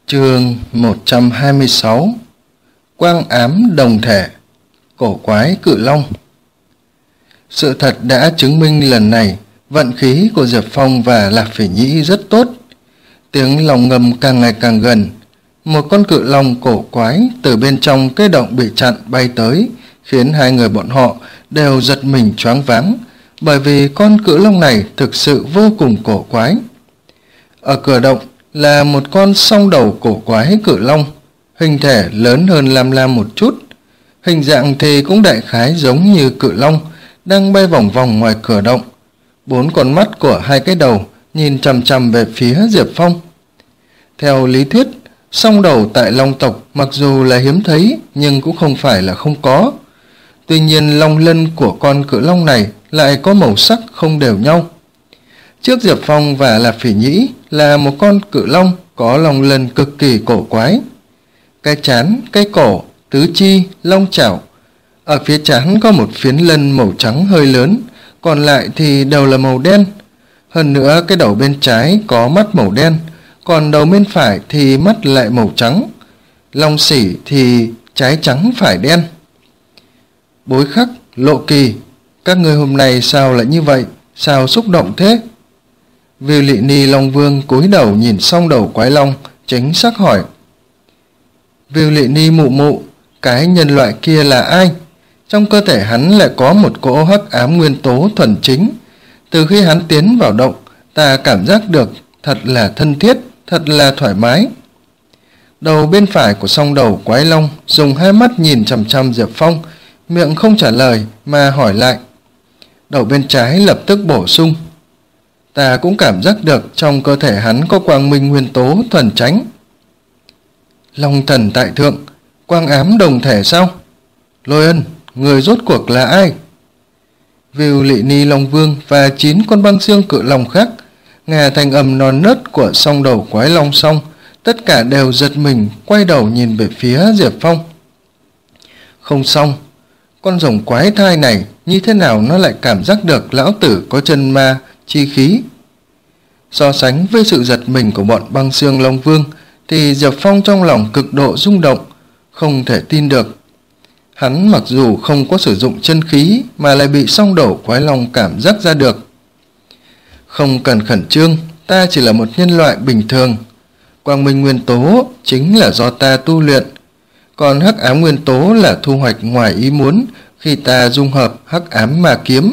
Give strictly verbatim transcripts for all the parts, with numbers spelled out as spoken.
Chương một trăm hai mươi sáu. Quang ám đồng thể, cổ quái cự long. Sự thật đã chứng minh lần này vận khí của Diệp Phong và Lạc Phỉ Nhĩ rất tốt. Tiếng lòng ngầm càng ngày càng gần. Một con cự long cổ quái từ bên trong cái động bị chặn bay tới, khiến hai người bọn họ đều giật mình choáng váng, bởi vì con cự long này thực sự vô cùng cổ quái. Ở cửa động là một con song đầu cổ quái cự long, hình thể lớn hơn lam lam một chút, hình dạng thì cũng đại khái giống như cự long đang bay vòng vòng ngoài cửa động. Bốn con mắt của hai cái đầu nhìn chằm chằm về phía Diệp Phong. Theo lý thuyết, song đầu tại long tộc mặc dù là hiếm thấy nhưng cũng không phải là không có. Tuy nhiên long lân của con cự long này lại có màu sắc không đều nhau. Trước Diệp Phong và Lạc Phỉ Nhĩ là một con cự long có long lân cực kỳ cổ quái. Cái trán, cái cổ, tứ chi, long chảo. Ở phía trán có một phiến lân màu trắng hơi lớn, còn lại thì đều là màu đen. Hơn nữa cái đầu bên trái có mắt màu đen, còn đầu bên phải thì mắt lại màu trắng. Long sỉ thì trái trắng phải đen. Bối khắc, Lộ Kỳ, các người hôm nay sao lại như vậy, sao xúc động thế? Viu Lị Ni Long Vương cúi đầu nhìn song đầu quái long, chính xác hỏi. Viu Lị Ni mụ mụ, cái nhân loại kia là ai? Trong cơ thể hắn lại có một cỗ hắc ám nguyên tố thuần chính. Từ khi hắn tiến vào động, ta cảm giác được thật là thân thiết, thật là thoải mái. Đầu bên phải của song đầu quái long dùng hai mắt nhìn chằm chằm Diệp Phong, miệng không trả lời mà hỏi lại. Đầu bên trái lập tức bổ sung. Ta cũng cảm giác được trong cơ thể hắn có quang minh nguyên tố thuần chánh. Long thần tại thượng, quang ám đồng thể sao? Lôi Ân, người rốt cuộc là ai? Viu Lị Ni Long Vương và chín con băng xương cự long khác nghe thành âm non nớt của song đầu quái long xong, tất cả đều giật mình quay đầu nhìn về phía Diệp Phong. Không xong, con rồng quái thai này như thế nào nó lại cảm giác được lão tử có chân ma chi khí? So sánh với sự giật mình của bọn băng xương Long Vương thì Diệp Phong trong lòng cực độ rung động, không thể tin được. Hắn mặc dù không có sử dụng chân khí mà lại bị song đầu quái long cảm giác ra được. Không cần khẩn trương, ta chỉ là một nhân loại bình thường. Quang minh nguyên tố chính là do ta tu luyện, còn hắc ám nguyên tố là thu hoạch ngoài ý muốn khi ta dung hợp hắc ám ma kiếm.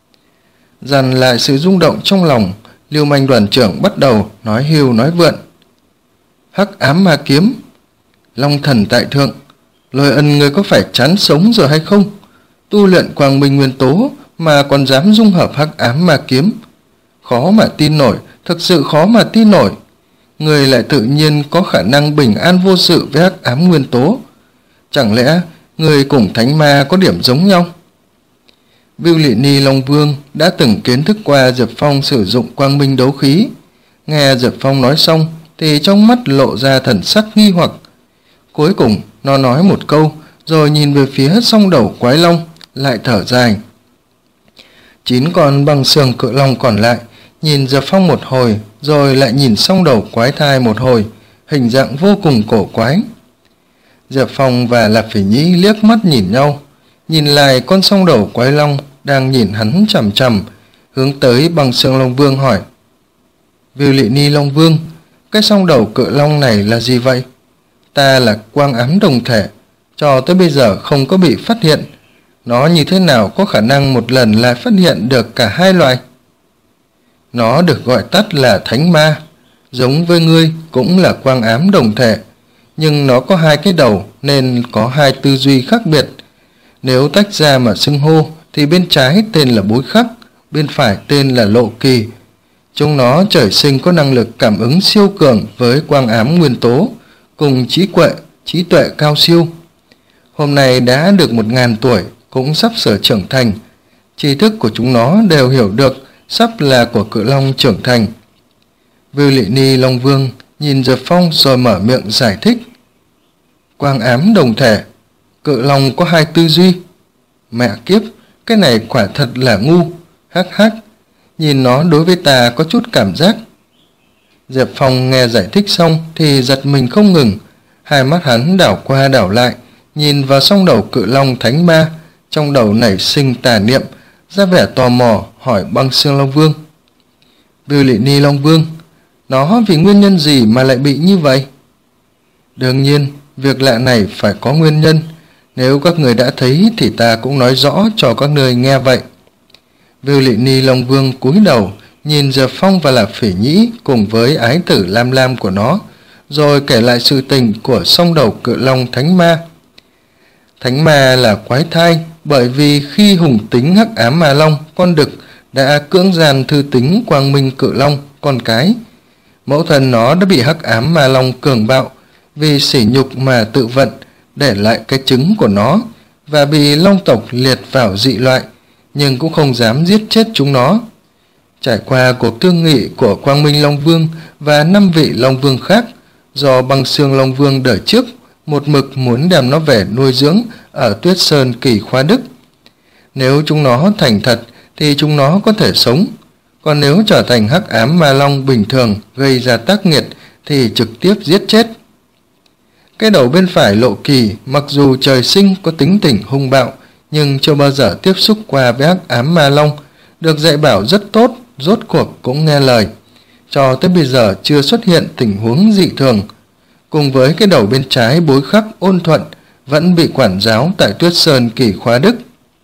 Dằn lại sự rung động trong lòng, Lưu Manh đoàn trưởng bắt đầu nói hưu nói vượn. Hắc ám ma kiếm, long thần tại thượng, Lôi Ân người có phải chán sống rồi hay không? Tu luyện quang minh nguyên tố mà còn dám dung hợp hắc ám ma kiếm. Khó mà tin nổi, thực sự khó mà tin nổi. Người lại tự nhiên có khả năng bình an vô sự với hắc ám nguyên tố. Chẳng lẽ người cùng thánh ma có điểm giống nhau? Viu Lị Ni Long Vương đã từng kiến thức qua Diệp Phong sử dụng quang minh đấu khí. Nghe Diệp Phong nói xong thì trong mắt lộ ra thần sắc nghi hoặc. Cuối cùng nó nói một câu rồi nhìn về phía song đầu quái long, lại thở dài. Chín con băng xương cự long còn lại nhìn Diệp Phong một hồi rồi lại nhìn song đầu quái thai một hồi, hình dạng vô cùng cổ quái. Diệp Phong và Lạc Phỉ Nhĩ liếc mắt nhìn nhau, nhìn lại con song đầu quái long đang nhìn hắn chằm chằm, hướng tới băng xương Long Vương hỏi. Viu Lị Ni Long Vương, cái song đầu cự long này là gì vậy? Ta là quang ám đồng thể, cho tới bây giờ không có bị phát hiện. Nó như thế nào có khả năng một lần lại phát hiện được cả hai loại? Nó được gọi tắt là thánh ma, giống với ngươi cũng là quang ám đồng thể, nhưng nó có hai cái đầu nên có hai tư duy khác biệt. Nếu tách ra mà xưng hô thì bên trái tên là Bối Khắc, bên phải tên là Lộ Kỳ. Chúng nó trời sinh có năng lực cảm ứng siêu cường với quang ám nguyên tố, cùng trí tuệ, trí tuệ cao siêu. Hôm nay đã được một ngàn tuổi, cũng sắp sửa trưởng thành. Tri thức của chúng nó đều hiểu được sắp là của cự long trưởng thành. Viu Lị Ni Long Vương nhìn Diệp Phong rồi mở miệng giải thích. Quang ám đồng thể, cự long có hai tư duy. Mẹ kiếp, cái này quả thật là ngu, hắc hắc. Nhìn nó đối với ta có chút cảm giác. Diệp Phong nghe giải thích xong thì giật mình không ngừng, hai mắt hắn đảo qua đảo lại, nhìn vào song đầu cự long thánh ma, trong đầu nảy sinh tà niệm, ra vẻ tò mò hỏi Băng Xương Long Vương. Vưu Lị Ni Long Vương, nó vì nguyên nhân gì mà lại bị như vậy? Đương nhiên, việc lạ này phải có nguyên nhân, nếu các người đã thấy thì ta cũng nói rõ cho các người nghe vậy. Vưu Lị Ni Long Vương cúi đầu, nhìn Diệp Phong và Lạp Phỉ Nhĩ cùng với ái tử Lam Lam của nó, rồi kể lại sự tình của song đầu cự long thánh ma. Thánh ma là quái thai, bởi vì khi hùng tính hắc ám ma long con đực đã cưỡng gian thư tính quang minh cự long con cái. Mẫu thân nó đã bị hắc ám ma long cường bạo, vì sỉ nhục mà tự vận, để lại cái trứng của nó, và bị long tộc liệt vào dị loại, nhưng cũng không dám giết chết chúng nó. Trải qua cuộc thương nghị của Quang Minh Long Vương và năm vị Long Vương khác, do Băng Xương Long Vương đời trước một mực muốn đem nó về nuôi dưỡng ở Tuyết Sơn Kỳ Khoa Đức. Nếu chúng nó thành thật thì chúng nó có thể sống, còn nếu trở thành hắc ám ma long bình thường gây ra tác nghiệt thì trực tiếp giết chết. Cái đầu bên phải Lộ Kỳ mặc dù trời sinh có tính tình hung bạo, nhưng chưa bao giờ tiếp xúc qua với hắc ám ma long, được dạy bảo rất tốt, rốt cuộc cũng nghe lời, cho tới bây giờ chưa xuất hiện tình huống dị thường. Cùng với cái đầu bên trái Bối Khắc ôn thuận vẫn bị quản giáo tại Tuyết Sơn Kỳ Khoa Đức.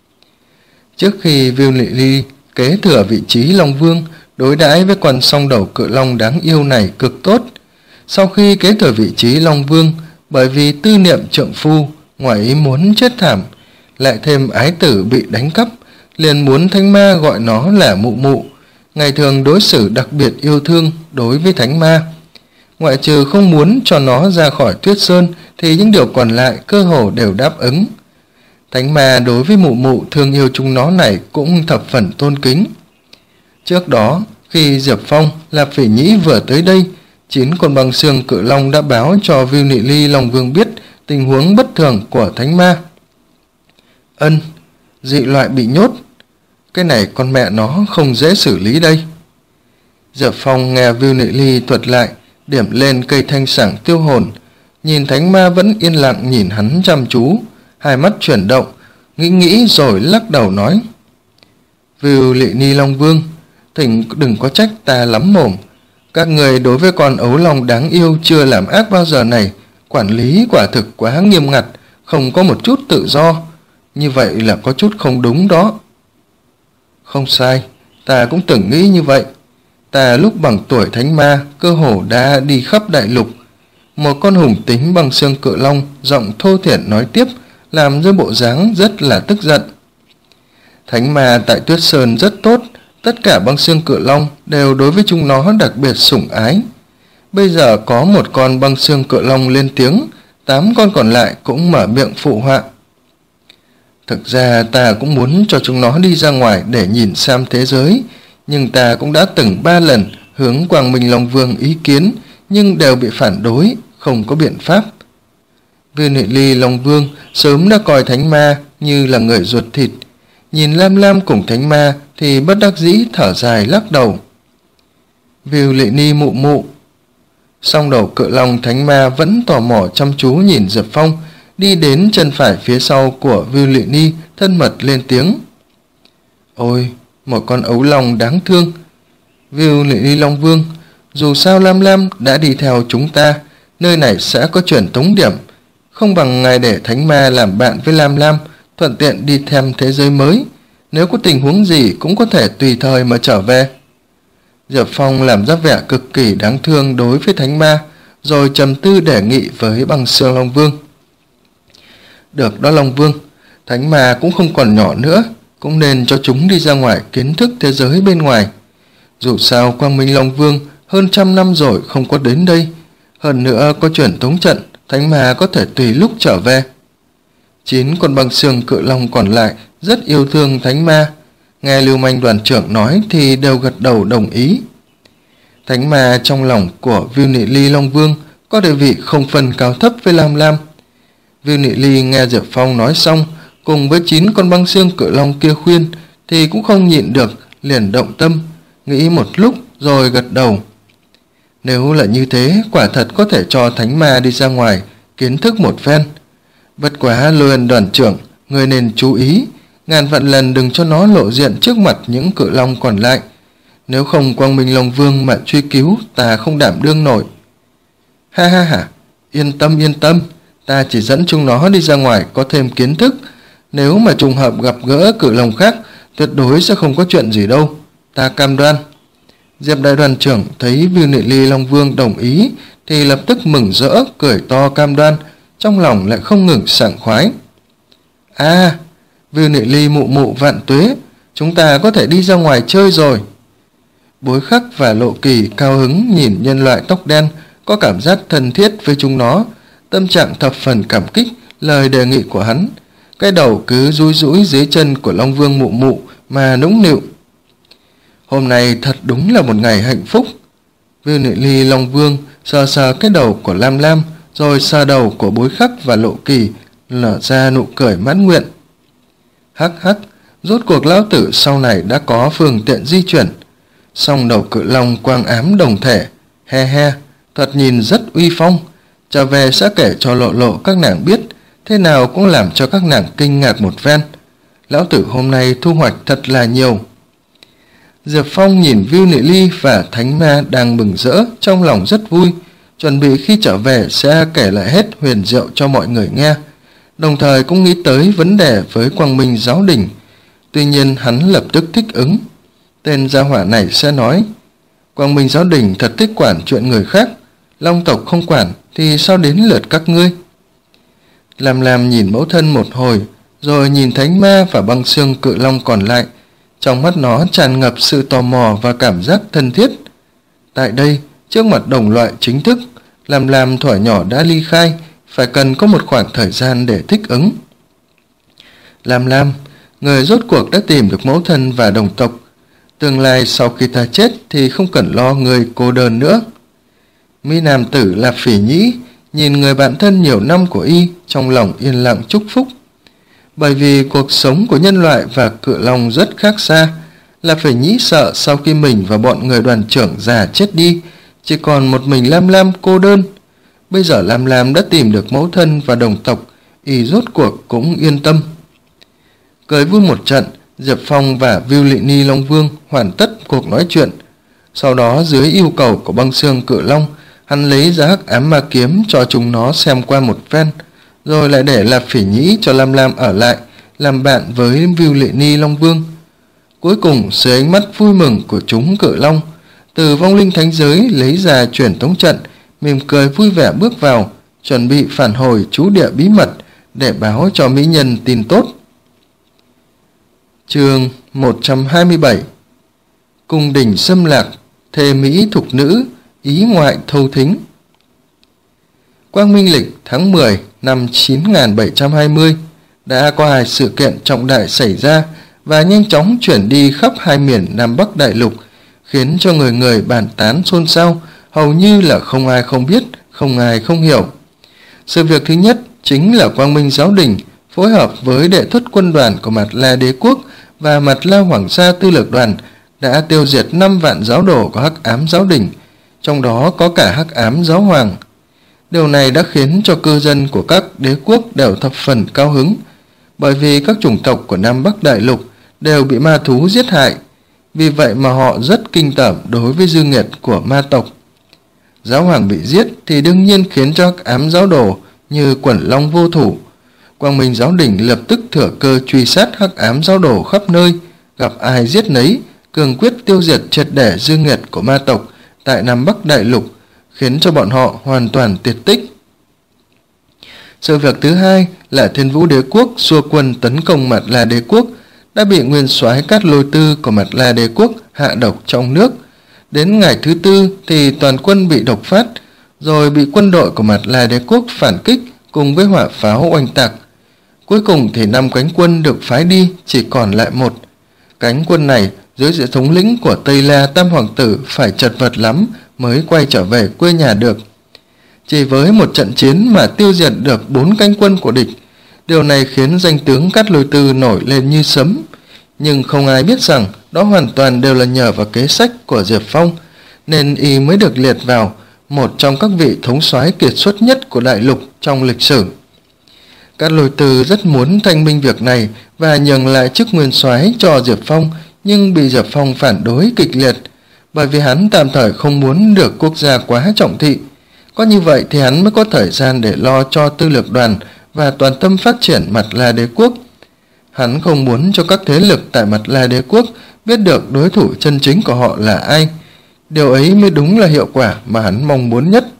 Trước khi Vưu Lị Ly kế thừa vị trí Long Vương, đối đãi với con song đầu cự long đáng yêu này cực tốt. Sau khi kế thừa vị trí Long Vương, bởi vì tư niệm trượng phu ngoài ý muốn chết thảm, lại thêm ái tử bị đánh cắp, liền muốn thánh ma gọi nó là mụ mụ, ngày thường đối xử đặc biệt yêu thương đối với thánh ma. Ngoại trừ không muốn cho nó ra khỏi Tuyết Sơn thì những điều còn lại cơ hồ đều đáp ứng. Thánh ma đối với mụ mụ thương yêu chúng nó này cũng thập phần tôn kính. Trước đó, khi Diệp Phong, Lạp Phỉ Nhĩ vừa tới đây, chín con băng xương cự long đã báo cho Vưu Nị Ly Long Vương biết tình huống bất thường của thánh ma. Ân, dị loại bị nhốt. Cái này con mẹ nó không dễ xử lý đây. Diệp Phong nghe Vưu Nị Ly thuật lại, điểm lên cây thanh sảng tiêu hồn, nhìn thánh ma vẫn yên lặng nhìn hắn chăm chú, hai mắt chuyển động, nghĩ nghĩ rồi lắc đầu nói. Vưu Lị Ni Long Vương, thỉnh đừng có trách ta lắm mồm. Các người đối với con ấu long đáng yêu chưa làm ác bao giờ này, quản lý quả thực quá nghiêm ngặt, không có một chút tự do. Như vậy là có chút không đúng đó. Không sai, ta cũng từng nghĩ như vậy. Ta lúc bằng tuổi thánh ma, cơ hồ đã đi khắp đại lục. Một con hùng tính bằng xương cự long, giọng thô thiển nói tiếp, làm ra bộ dáng rất là tức giận. Thánh ma tại Tuyết Sơn rất tốt, tất cả băng xương cự long đều đối với chúng nó đặc biệt sủng ái. Bây giờ có một con băng xương cự long lên tiếng, tám con còn lại cũng mở miệng phụ họa. Thực ra ta cũng muốn cho chúng nó đi ra ngoài để nhìn xem thế giới, nhưng ta cũng đã từng ba lần hướng Quang Minh Long Vương ý kiến, nhưng đều bị phản đối, không có biện pháp. Vưu Nị Ly Long Vương sớm đã coi thánh ma như là người ruột thịt, nhìn Lam Lam cùng thánh ma thì bất đắc dĩ thở dài lắc đầu. Vưu Lị Ni mụ mụ. Song đầu cự long thánh ma vẫn tò mò chăm chú nhìn Diệp Phong, đi đến chân phải phía sau của Vưu Lị Ni, thân mật lên tiếng. Ôi, một con ấu long đáng thương. Vưu Lị Ni Long Vương, dù sao Lam Lam đã đi theo chúng ta, nơi này sẽ có truyền tống điểm, không bằng ngài để thánh ma làm bạn với Lam Lam, thuận tiện đi thêm thế giới mới, nếu có tình huống gì cũng có thể tùy thời mà trở về. Diệp Phong làm ra vẻ cực kỳ đáng thương đối với thánh ma, rồi trầm tư đề nghị với Băng Xương Long Vương. Được đó Long Vương, thánh ma cũng không còn nhỏ nữa, cũng nên cho chúng đi ra ngoài kiến thức thế giới bên ngoài. Dù sao Quang Minh Long Vương hơn trăm năm rồi không có đến đây, hơn nữa có truyền tống trận, thánh ma có thể tùy lúc trở về. Chín con băng xương cự long còn lại rất yêu thương thánh ma, nghe Lưu Manh đoàn trưởng nói thì đều gật đầu đồng ý. Thánh ma trong lòng của Vưu Nị Ly Long Vương có địa vị không phân cao thấp với Lam Lam. Vưu Nị Ly nghe Diệp Phong nói xong, cùng với chín con băng xương cự long kia khuyên, thì cũng không nhịn được, liền động tâm, nghĩ một lúc rồi gật đầu. Nếu là như thế, quả thật có thể cho thánh ma đi ra ngoài kiến thức một phen. Bất quá Lôi Ân đoàn trưởng, người nên chú ý, ngàn vạn lần đừng cho nó lộ diện trước mặt những cự long còn lại. Nếu không Quang Minh Long Vương mà truy cứu, ta không đảm đương nổi. Ha ha ha, yên tâm yên tâm, ta chỉ dẫn chúng nó đi ra ngoài có thêm kiến thức. Nếu mà trùng hợp gặp gỡ cự long khác, tuyệt đối sẽ không có chuyện gì đâu, ta cam đoan. Diệp đại đoàn trưởng thấy Viu Nị Ly Long Vương đồng ý thì lập tức mừng rỡ, cười to cam đoan, trong lòng lại không ngừng sảng khoái. À, Viu Nị Ly mụ mụ vạn tuế, chúng ta có thể đi ra ngoài chơi rồi. Bối Khắc và Lộ Kỳ cao hứng nhìn nhân loại tóc đen, có cảm giác thân thiết với chúng nó, tâm trạng thập phần cảm kích lời đề nghị của hắn. Cái đầu cứ rúi rũi dưới chân của Long Vương mụ mụ mà nũng nịu. Hôm nay thật đúng là một ngày hạnh phúc. Viu Nị Ly Long Vương sờ sờ cái đầu của Lam Lam, rồi sờ đầu của Bối Khắc và Lộ Kỳ, nở ra nụ cười mãn nguyện. Hắc hắc, rốt cuộc lão tử sau này đã có phương tiện di chuyển. Song đầu cự long quang ám đồng thể, he he, thoạt nhìn rất uy phong. Trở về sẽ kể cho Lộ Lộ các nàng biết, thế nào cũng làm cho các nàng kinh ngạc một phen. Lão tử hôm nay thu hoạch thật là nhiều. Diệp Phong nhìn Viu Nị Ly và thánh ma đang mừng rỡ, trong lòng rất vui, chuẩn bị khi trở về sẽ kể lại hết huyền diệu cho mọi người nghe, đồng thời cũng nghĩ tới vấn đề với Quang Minh giáo đình. Tuy nhiên hắn lập tức thích ứng. Tên gia hỏa này sẽ nói, Quang Minh giáo đình thật thích quản chuyện người khác, Long tộc không quản thì sao đến lượt các ngươi. Làm làm nhìn mẫu thân một hồi, rồi nhìn thánh ma và băng xương cự long còn lại, trong mắt nó tràn ngập sự tò mò và cảm giác thân thiết. Tại đây, trước mặt đồng loại chính thức, Làm Làm thuở nhỏ đã ly khai, phải cần có một khoảng thời gian để thích ứng. Làm Làm, người rốt cuộc đã tìm được mẫu thân và đồng tộc. Tương lai sau khi ta chết thì không cần lo người cô đơn nữa. Mỹ nam tử Lạp Phỉ Nhĩ nhìn người bạn thân nhiều năm của y, trong lòng yên lặng chúc phúc. Bởi vì cuộc sống của nhân loại và cự long rất khác xa, Lạp Phỉ Nhĩ sợ sau khi mình và bọn người đoàn trưởng già chết đi, chỉ còn một mình Lam Lam cô đơn. Bây giờ Lam Lam đã tìm được mẫu thân và đồng tộc, y rốt cuộc cũng yên tâm. Cười vui một trận, Diệp Phong và Viu Nị Ly Long Vương hoàn tất cuộc nói chuyện. Sau đó dưới yêu cầu của băng xương cự long, hắn lấy ra hắc ám ma kiếm cho chúng nó xem qua một phen, rồi lại để Lạp Phỉ Nhĩ cho Lam Lam ở lại làm bạn với Viu Nị Ly Long Vương. Cuối cùng dưới ánh mắt vui mừng của chúng cự long, từ vong linh thánh giới lấy ra truyền tống trận, mỉm cười vui vẻ bước vào, chuẩn bị phản hồi trú địa bí mật để báo cho mỹ nhân tin tốt. Chương một trăm hai mươi bảy. Cung đình xâm lạc, thề mỹ thục nữ, ý ngoại thâu thính. Quang Minh lịch tháng mười năm chín nghìn bảy trăm hai mươi, đã có hai sự kiện trọng đại xảy ra và nhanh chóng chuyển đi khắp hai miền Nam Bắc Đại Lục, khiến cho người người bàn tán xôn xao, hầu như là không ai không biết, không ai không hiểu. Sự việc thứ nhất chính là Quang Minh giáo đình phối hợp với đệ thất quân đoàn của Mạt La Đế quốc và Mạt La Hoàng Sa tư lược đoàn đã tiêu diệt năm vạn giáo đồ của Hắc Ám giáo đình, trong đó có cả Hắc Ám giáo hoàng. Điều này đã khiến cho cư dân của các đế quốc đều thập phần cao hứng, bởi vì các chủng tộc của Nam Bắc Đại Lục đều bị ma thú giết hại, vì vậy mà họ rất kinh tởm đối với dư nghiệt của ma tộc. Giáo hoàng bị giết thì đương nhiên khiến cho Hắc Ám giáo đồ như quần long vô thủ. Quang Minh giáo đình lập tức thừa cơ truy sát Hắc Ám giáo đồ khắp nơi, gặp ai giết nấy, cường quyết tiêu diệt triệt để dư nghiệt của ma tộc tại Nam Bắc Đại Lục, khiến cho bọn họ hoàn toàn tuyệt tích. Sự việc thứ hai là Thiên Vũ Đế quốc xua quân tấn công Mạt La Đế quốc, đã bị nguyên soái Cát Lôi Tư của Mạt La Đế quốc hạ độc trong nước. Đến ngày thứ tư thì toàn quân bị độc phát, rồi bị quân đội của Mạt La Đế quốc phản kích cùng với hỏa pháo oanh tạc. Cuối cùng thì năm cánh quân được phái đi chỉ còn lại một. Cánh quân này dưới sự thống lĩnh của Tây La Tam Hoàng tử phải chật vật lắm mới quay trở về quê nhà được. Chỉ với một trận chiến mà tiêu diệt được bốn cánh quân của địch, điều này khiến danh tướng Cát Lôi Tư nổi lên như sấm. Nhưng không ai biết rằng đó hoàn toàn đều là nhờ vào kế sách của Diệp Phong. nên y mới được liệt vào một trong các vị thống soái kiệt xuất nhất của đại lục trong lịch sử. Cát Lôi Tư rất muốn thanh minh việc này và nhường lại chức nguyên soái cho Diệp Phong, nhưng bị Diệp Phong phản đối kịch liệt, bởi vì hắn tạm thời không muốn được quốc gia quá trọng thị. Có như vậy thì hắn mới có thời gian để lo cho tư lược đoàn và toàn tâm phát triển Mặt La Đế quốc. Hắn không muốn cho các thế lực tại Mặt La Đế quốc biết được đối thủ chân chính của họ là ai. Điều ấy mới đúng là hiệu quả mà hắn mong muốn nhất.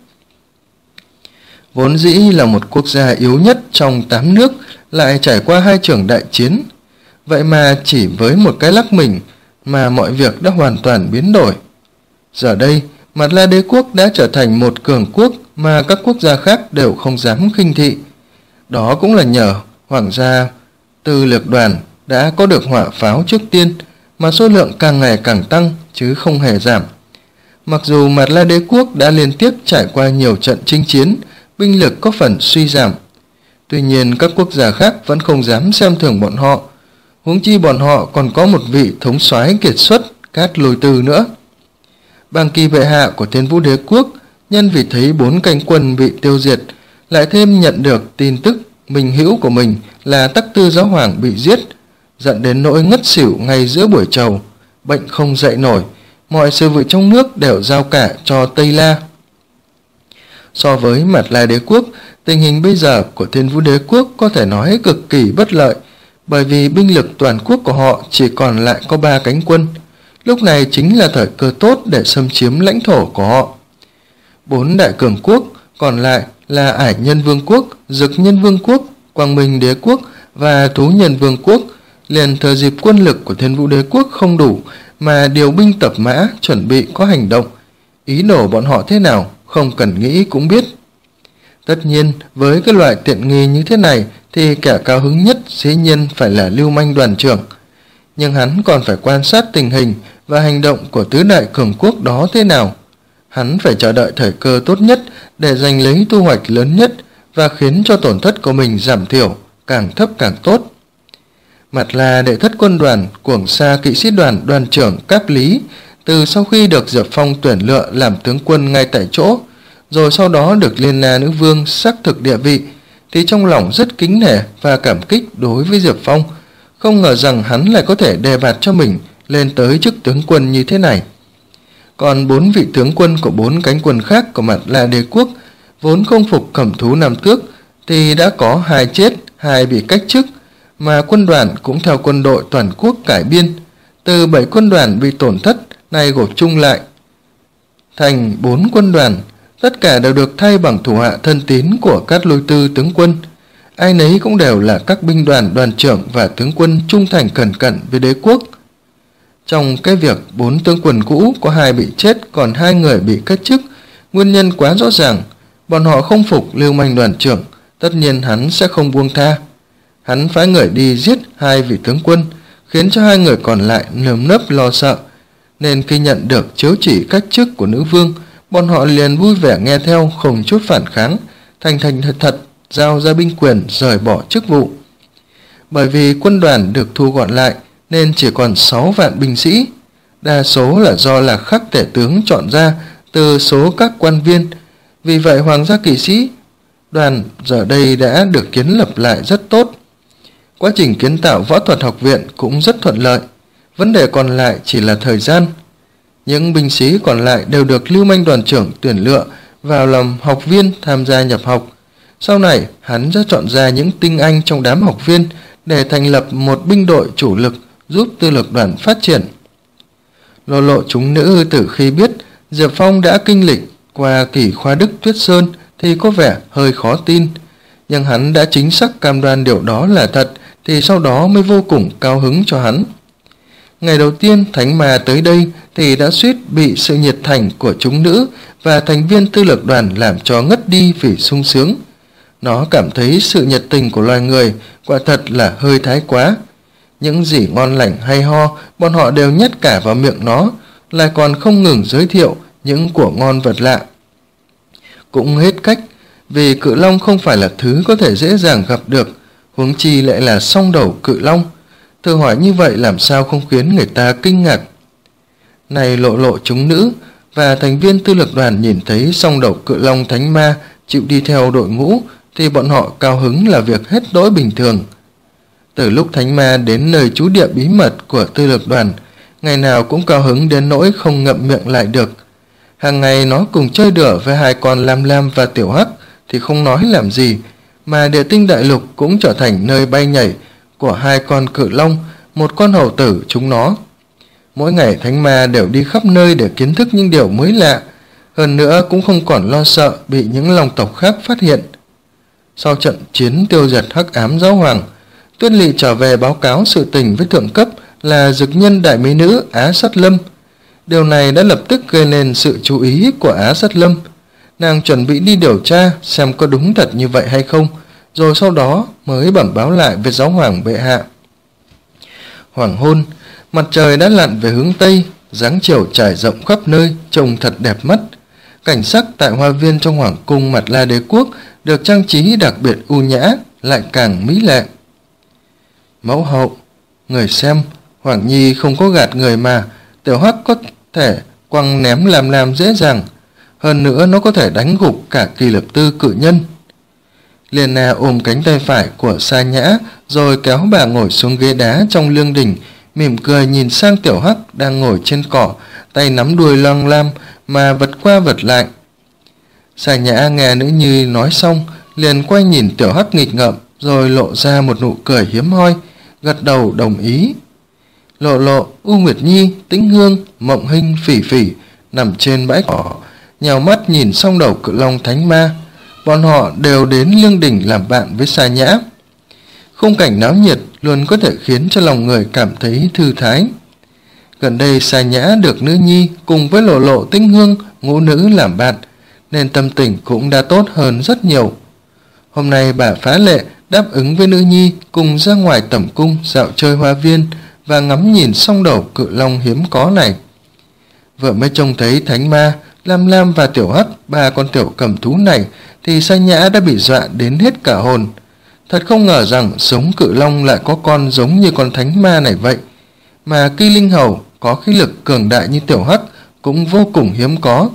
Vốn dĩ là một quốc gia yếu nhất trong tám nước, lại trải qua hai trường đại chiến. Vậy mà chỉ với một cái lắc mình mà mọi việc đã hoàn toàn biến đổi. Giờ đây, Mặt La Đế quốc đã trở thành một cường quốc mà các quốc gia khác đều không dám khinh thị. Đó cũng là nhờ Hoàng gia Tư lược đoàn đã có được hỏa pháo trước tiên, mà số lượng càng ngày càng tăng chứ không hề giảm. Mặc dù Mặt La Đế quốc đã liên tiếp trải qua nhiều trận chinh chiến, binh lực có phần suy giảm, tuy nhiên các quốc gia khác vẫn không dám xem thường bọn họ. Huống chi bọn họ còn có một vị thống soái kiệt xuất, Cát Lôi Tư nữa. Bàng Kỳ bệ hạ của Thiên Vũ Đế quốc nhân vì thấy bốn cánh quân bị tiêu diệt, lại thêm nhận được tin tức minh hữu của mình là Tắc Tư giáo hoàng bị giết, giận đến nỗi ngất xỉu ngay giữa buổi trầu, bệnh không dậy nổi, mọi sự vụ trong nước đều giao cả cho Tây La. So với Mặt La Đế quốc, tình hình bây giờ của Thiên Vũ Đế quốc có thể nói cực kỳ bất lợi, bởi vì binh lực toàn quốc của họ chỉ còn lại có ba cánh quân. Lúc này chính là thời cơ tốt để xâm chiếm lãnh thổ của họ. Bốn đại cường quốc còn lại là Ải Nhân Vương quốc, Dực Nhân Vương quốc, Quang Minh Đế quốc và Thú Nhân Vương quốc liền thừa dịp quân lực của Thiên Vũ Đế quốc không đủ mà điều binh tập mã, chuẩn bị có hành động. Ý đồ bọn họ thế nào không cần nghĩ cũng biết. Tất nhiên với cái loại tiện nghi như thế này thì kẻ cao hứng nhất dĩ nhiên phải là Lưu Manh đoàn trưởng, nhưng hắn còn phải quan sát tình hình và hành động của tứ đại cường quốc đó thế nào. Hắn phải chờ đợi thời cơ tốt nhất để giành lấy thu hoạch lớn nhất và khiến cho tổn thất của mình giảm thiểu, càng thấp càng tốt. Mặt là đệ thất quân đoàn Cuồng Sa kỵ sĩ đoàn đoàn trưởng Cáp Lý, từ sau khi được Diệp Phong tuyển lựa làm tướng quân ngay tại chỗ, rồi sau đó được Liên Na nữ vương xác thực địa vị, thì trong lòng rất kính nể và cảm kích đối với Diệp Phong, không ngờ rằng hắn lại có thể đề bạt cho mình lên tới chức tướng quân như thế này. Còn bốn vị tướng quân của bốn cánh quân khác của Mặt La Đế quốc vốn không phục Cẩm Thú Nam Tước thì đã có hai chết, hai bị cách chức, mà quân đoàn cũng theo quân đội toàn quốc cải biên, từ bảy quân đoàn bị tổn thất nay gộp chung lại thành bốn quân đoàn, tất cả đều được thay bằng thủ hạ thân tín của Cát Lôi Tư tướng quân. Ai nấy cũng đều là các binh đoàn đoàn trưởng và tướng quân trung thành cẩn cẩn với đế quốc. Trong cái việc bốn tướng quân cũ có hai bị chết, còn hai người bị cách chức, nguyên nhân quá rõ ràng. Bọn họ không phục Lưu Manh đoàn trưởng, tất nhiên hắn sẽ không buông tha. Hắn phái người đi giết hai vị tướng quân, khiến cho hai người còn lại nơm nớp lo sợ, nên khi nhận được chiếu chỉ cách chức của nữ vương, bọn họ liền vui vẻ nghe theo, không chút phản kháng, thành thành thật thật giao ra binh quyền, rời bỏ chức vụ. Bởi vì quân đoàn được thu gọn lại nên chỉ còn sáu vạn binh sĩ, đa số là do Lạc Khắc tể tướng chọn ra từ số các quan viên. Vì vậy Hoàng gia kỵ sĩ đoàn giờ đây đã được kiến lập lại rất tốt. Quá trình kiến tạo võ thuật học viện cũng rất thuận lợi, vấn đề còn lại chỉ là thời gian. Những binh sĩ còn lại đều được Lưu Manh đoàn trưởng tuyển lựa vào làm học viên tham gia nhập học. Sau này hắn sẽ chọn ra những tinh anh trong đám học viên để thành lập một binh đội chủ lực giúp tư lược đoàn phát triển. Lô lộ chúng nữ từ khi biết Diệp Phong đã kinh lịch qua kỳ khoa đức Tuyết Sơn thì có vẻ hơi khó tin, nhưng hắn đã chính xác cam đoan điều đó là thật thì sau đó mới vô cùng cao hứng cho hắn. Ngày đầu tiên Thánh Ma tới đây thì đã suýt bị sự nhiệt thành của chúng nữ và thành viên tư lược đoàn làm cho ngất đi vì sung sướng. Nó cảm thấy sự nhiệt tình của loài người quả thật là hơi thái quá. Những gì ngon lành hay ho bọn họ đều nhét cả vào miệng nó, lại còn không ngừng giới thiệu những của ngon vật lạ. Cũng hết cách, vì cự long không phải là thứ có thể dễ dàng gặp được, huống chi lại là song đầu cự long. Thử hỏi như vậy làm sao không khiến người ta kinh ngạc. Này lộ lộ chúng nữ, và thành viên tư lược đoàn nhìn thấy song đầu cự long thánh ma chịu đi theo đội ngũ thì bọn họ cao hứng là việc hết đỗi bình thường. Từ lúc thánh ma đến nơi trú địa bí mật của tư lược đoàn, ngày nào cũng cao hứng đến nỗi không ngậm miệng lại được. Hàng ngày nó cùng chơi đùa với hai con Lam Lam và Tiểu Hắc thì không nói làm gì, mà địa tinh đại lục cũng trở thành nơi bay nhảy của hai con cự long, một con hầu tử chúng nó. Mỗi ngày thánh ma đều đi khắp nơi để kiến thức những điều mới lạ, hơn nữa cũng không còn lo sợ bị những long tộc khác phát hiện. Sau trận chiến tiêu diệt hắc ám giáo hoàng, Tuyết Lỵ trở về báo cáo sự tình với thượng cấp là dực nhân đại mỹ nữ Á Sắt Lâm. Điều này đã lập tức gây nên sự chú ý của Á Sắt Lâm. Nàng chuẩn bị đi điều tra xem có đúng thật như vậy hay không, rồi sau đó mới bẩm báo lại với giáo hoàng bệ hạ. Hoàng hôn, mặt trời đã lặn về hướng tây, dáng chiều trải rộng khắp nơi, trông thật đẹp mắt. Cảnh sắc tại hoa viên trong hoàng cung Mạt La Đế quốc được trang trí đặc biệt ưu nhã, lại càng mỹ lệ. Mẫu hậu, người xem, Hoàng Nhi không có gạt người mà, Tiểu Hắc có thể quăng ném làm làm dễ dàng, hơn nữa nó có thể đánh gục cả Kỳ Lập Tư cự nhân. Liên Na ôm cánh tay phải của Sa Nhã rồi kéo bà ngồi xuống ghế đá trong lương đình, mỉm cười nhìn sang Tiểu Hắc đang ngồi trên cỏ, tay nắm đuôi loang lam mà vật qua vật lại. Sa Nhã nghe nữ nhi nói xong, liền quay nhìn Tiểu Hắc nghịch ngợm rồi lộ ra một nụ cười hiếm hoi, gật đầu đồng ý. Lộ Lộ, U Nguyệt Nhi, Tĩnh Hương, Mộng Hinh, Phỉ Phỉ nằm trên bãi cỏ, nhào mắt nhìn song đầu cự long thánh ma. Bọn họ đều đến lương đỉnh làm bạn với Sa Nhã. Khung cảnh náo nhiệt luôn có thể khiến cho lòng người cảm thấy thư thái. Gần đây Sa Nhã được nữ nhi cùng với Lộ Lộ, Tĩnh Hương, ngũ nữ làm bạn, nên tâm tình cũng đã tốt hơn rất nhiều. Hôm nay bà phá lệ đáp ứng với nữ nhi cùng ra ngoài tẩm cung dạo chơi hoa viên và ngắm nhìn song đầu cự long hiếm có này. Vừa mới trông thấy thánh ma, Lam Lam và Tiểu Hắc, ba con tiểu cầm thú này, thì Sa Nhã đã bị dọa đến hết cả hồn. Thật không ngờ rằng sống cự long lại có con giống như con thánh ma này vậy, mà Kỳ Linh Hầu có khí lực cường đại như Tiểu Hắc cũng vô cùng hiếm có.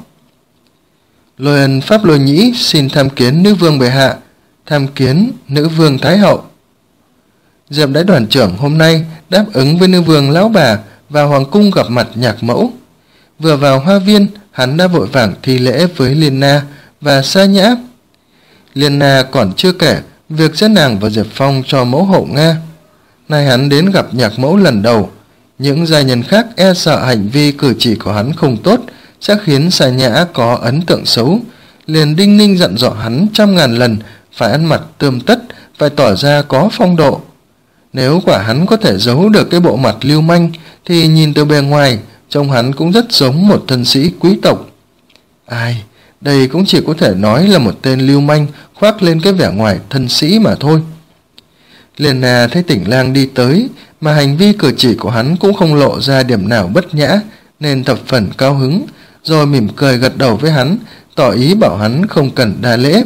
Lôi Ân Pháp Lôi Nhĩ xin tham kiến nữ vương bệ hạ, tham kiến nữ vương thái hậu. Diệp Đại đoàn trưởng hôm nay đáp ứng với nữ vương lão bà vào hoàng cung gặp mặt nhạc mẫu. Vừa vào hoa viên, hắn đã vội vàng thi lễ với Liên Na và Sa Nhã. Liên Na còn chưa kể việc dẫn nàng và Diệp Phong cho mẫu hậu Nga. Nay hắn đến gặp nhạc mẫu lần đầu, những gia nhân khác e sợ hành vi cử chỉ của hắn không tốt sẽ khiến Sa Nhã có ấn tượng xấu, liền đinh ninh dặn dò hắn trăm ngàn lần phải ăn mặc tươm tất, phải tỏ ra có phong độ. Nếu quả hắn có thể giấu được cái bộ mặt lưu manh thì nhìn từ bề ngoài trông hắn cũng rất giống một thân sĩ quý tộc. Ai, đây cũng chỉ có thể nói là một tên lưu manh khoác lên cái vẻ ngoài thân sĩ mà thôi. Liên Na thấy Tỉnh Lang đi tới mà hành vi cử chỉ của hắn cũng không lộ ra điểm nào bất nhã, nên thập phần cao hứng, rồi mỉm cười gật đầu với hắn, tỏ ý bảo hắn không cần đa lễ.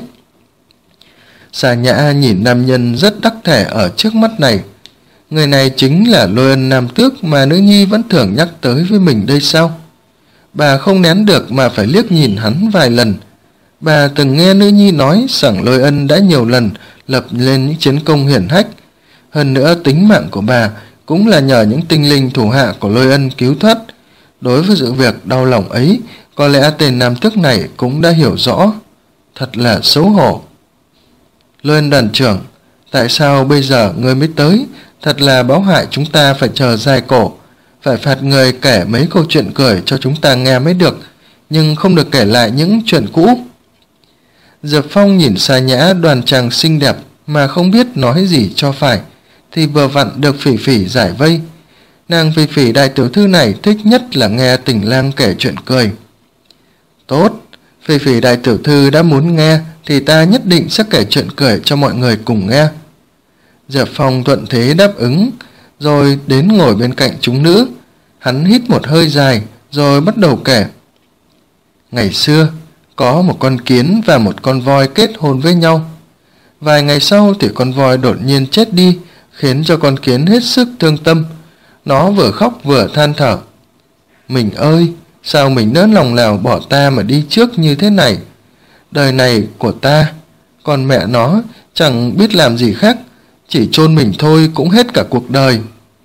Sa Nhã nhìn nam nhân rất đắc thể ở trước mắt này. Người này chính là Lôi Ân Nam Tước mà nữ nhi vẫn thường nhắc tới với mình đây sao? Bà không nén được mà phải liếc nhìn hắn vài lần. Bà từng nghe nữ nhi nói rằng Lôi Ân đã nhiều lần lập lên những chiến công hiển hách. Hơn nữa tính mạng của bà cũng là nhờ những tinh linh thủ hạ của Lôi Ân cứu thoát. Đối với sự việc đau lòng ấy, có lẽ tên Nam Tước này cũng đã hiểu rõ. Thật là xấu hổ. Lôi Ân đoàn trưởng, tại sao bây giờ người mới tới? Thật là báo hại chúng ta phải chờ dài cổ, phải phạt người kể mấy câu chuyện cười cho chúng ta nghe mới được, nhưng không được kể lại những chuyện cũ. Diệp Phong nhìn Sa Nhã đoan trang xinh đẹp mà không biết nói gì cho phải, thì vừa vặn được Phỉ Phỉ giải vây. Nàng Phỉ Phỉ đại tiểu thư này thích nhất là nghe Tỉnh Lang kể chuyện cười. Tốt, Phỉ Phỉ đại tiểu thư đã muốn nghe thì ta nhất định sẽ kể chuyện cười cho mọi người cùng nghe. Diệp Phong thuận thế đáp ứng, rồi đến ngồi bên cạnh chúng nữ. Hắn hít một hơi dài rồi bắt đầu kể. Ngày xưa có một con kiến và một con voi kết hôn với nhau. Vài ngày sau thì con voi đột nhiên chết đi, khiến cho con kiến hết sức thương tâm. Nó vừa khóc vừa than thở. Mình ơi, sao mình nỡ lòng nào bỏ ta mà đi trước như thế này? Đời này của ta, còn mẹ nó chẳng biết làm gì khác, chỉ chôn mình thôi cũng hết cả cuộc đời.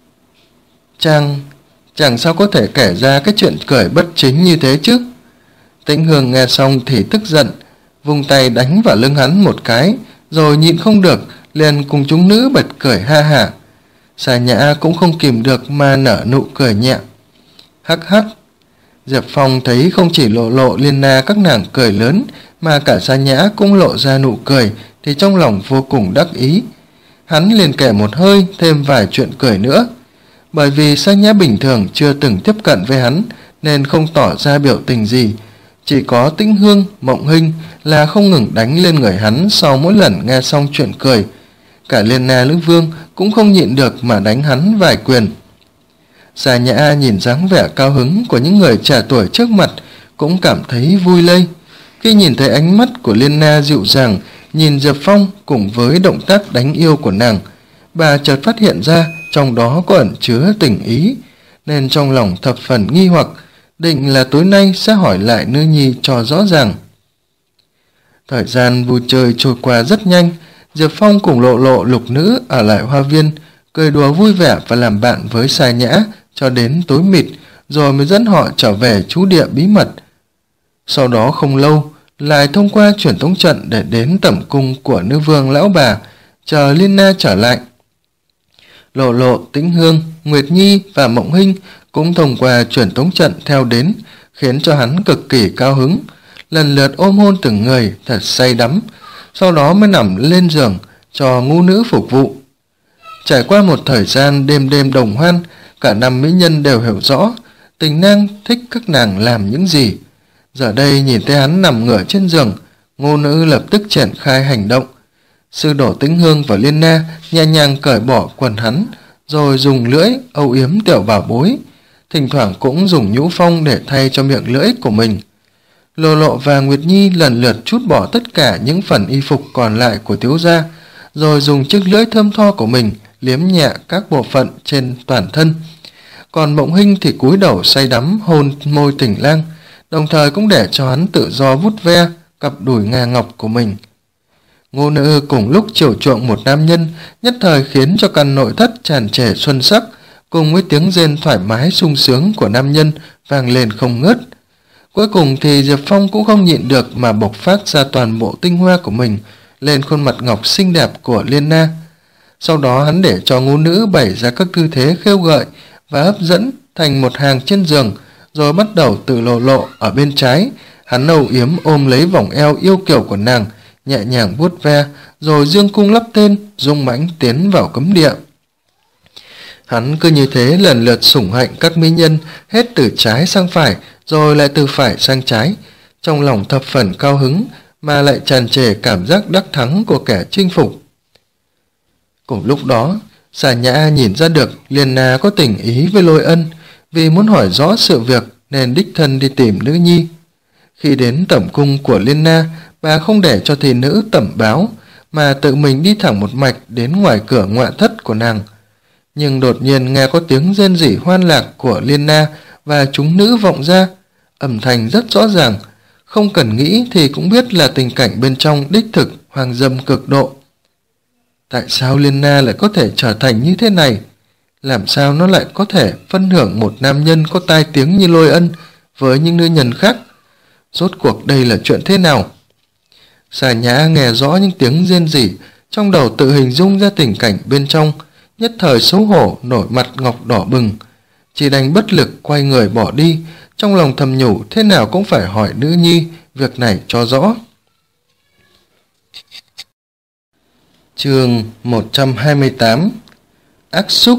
Chàng, chàng sao có thể kể ra cái chuyện cười bất chính như thế chứ? Tĩnh Hương nghe xong thì tức giận, vung tay đánh vào lưng hắn một cái, rồi nhịn không được, liền cùng chúng nữ bật cười ha hả. Xà Nhã cũng không kìm được mà nở nụ cười nhẹ. Hắc hắc. Diệp Phong thấy không chỉ Lộ Lộ, Liên Na các nàng cười lớn, mà cả Xà Nhã cũng lộ ra nụ cười, thì trong lòng vô cùng đắc ý. Hắn liền kể một hơi thêm vài chuyện cười nữa. Bởi vì Xà Nhã bình thường chưa từng tiếp cận với hắn, nên không tỏ ra biểu tình gì. Chỉ có Tĩnh Hương, Mộng Hinh là không ngừng đánh lên người hắn sau mỗi lần nghe xong chuyện cười. Cả Liên Na Lữ Vương cũng không nhịn được mà đánh hắn vài quyền. Xà Nhã nhìn dáng vẻ cao hứng của những người trẻ tuổi trước mặt cũng cảm thấy vui lây. Khi nhìn thấy ánh mắt của Liên Na dịu dàng nhìn Diệp Phong cùng với động tác đánh yêu của nàng, bà chợt phát hiện ra trong đó có ẩn chứa tình ý, nên trong lòng thập phần nghi hoặc, định là tối nay sẽ hỏi lại nữ nhi cho rõ ràng. Thời gian vui chơi trôi qua rất nhanh. Diệp Phong cùng Lộ Lộ, Lục Nữ ở lại hoa viên, cười đùa vui vẻ và làm bạn với Xà Nhã cho đến tối mịt, rồi mới dẫn họ trở về trú địa bí mật. Sau đó không lâu, lại thông qua truyền tống trận để đến tẩm cung của nữ vương lão bà, chờ Liên Na trở lại. Lộ Lộ, Tĩnh Hương, Nguyệt Nhi và Mộng Hinh cũng thông qua truyền tống trận theo đến, khiến cho hắn cực kỳ cao hứng, lần lượt ôm hôn từng người thật say đắm, sau đó mới nằm lên giường cho ngũ nữ phục vụ. Trải qua một thời gian đêm đêm đồng hoan, cả năm mỹ nhân đều hiểu rõ tình nàng thích các nàng làm những gì. Giờ đây nhìn thấy hắn nằm ngửa trên giường, ngũ nữ lập tức triển khai hành động. Sư Đồ Tĩnh Hương và Liên Na nhẹ nhàng cởi bỏ quần hắn, rồi dùng lưỡi âu yếm tiểu bảo bối, thỉnh thoảng cũng dùng nhũ phong để thay cho miệng lưỡi của mình. Lộ Lộ và Nguyệt Nhi lần lượt trút bỏ tất cả những phần y phục còn lại của thiếu gia, rồi dùng chiếc lưỡi thơm tho của mình liếm nhẹ các bộ phận trên toàn thân. Còn Mộng Hinh thì cúi đầu say đắm hôn môi Tình Lang, đồng thời cũng để cho hắn tự do vuốt ve cặp đùi ngà ngọc của mình. Ngũ nữ cùng lúc chiều chuộng một nam nhân, nhất thời khiến cho căn nội thất tràn trề xuân sắc, cùng với tiếng rên thoải mái sung sướng của nam nhân vang lên không ngớt. Cuối cùng thì Diệp Phong cũng không nhịn được mà bộc phát ra toàn bộ tinh hoa của mình lên khuôn mặt ngọc xinh đẹp của Liên Na. Sau đó hắn để cho ngũ nữ bày ra các tư thế khêu gợi và hấp dẫn thành một hàng trên giường, rồi bắt đầu từ Lộ Lộ ở bên trái, hắn âu yếm ôm lấy vòng eo yêu kiều của nàng, nhẹ nhàng vuốt ve, rồi dương cung lắp tên, dung mãnh tiến vào cấm địa. Hắn cứ như thế lần lượt sủng hạnh các mỹ nhân, hết từ trái sang phải, rồi lại từ phải sang trái, trong lòng thập phần cao hứng, mà lại tràn trề cảm giác đắc thắng của kẻ chinh phục. Cùng lúc đó, Xà Nhã nhìn ra được Liên Na có tình ý với Lôi Ân, vì muốn hỏi rõ sự việc nên đích thân đi tìm nữ nhi. Khi đến tẩm cung của Liên Na, bà không để cho thị nữ tẩm báo, mà tự mình đi thẳng một mạch đến ngoài cửa ngoại thất của nàng. Nhưng đột nhiên nghe có tiếng rên rỉ hoan lạc của Liên Na và chúng nữ vọng ra, âm thanh rất rõ ràng, không cần nghĩ thì cũng biết là tình cảnh bên trong đích thực hoàng dâm cực độ. Tại sao Liên Na lại có thể trở thành như thế này? Làm sao nó lại có thể phân hưởng một nam nhân có tai tiếng như Lôi Ân với những nữ nhân khác? Rốt cuộc đây là chuyện thế nào? Xà Nhã nghe rõ những tiếng rên rỉ, trong đầu tự hình dung ra tình cảnh bên trong, nhất thời xấu hổ nổi mặt ngọc đỏ bừng, chỉ đành bất lực quay người bỏ đi, trong lòng thầm nhủ thế nào cũng phải hỏi nữ nhi việc này cho rõ. Chương một trăm hai mươi tám. Ác xúc.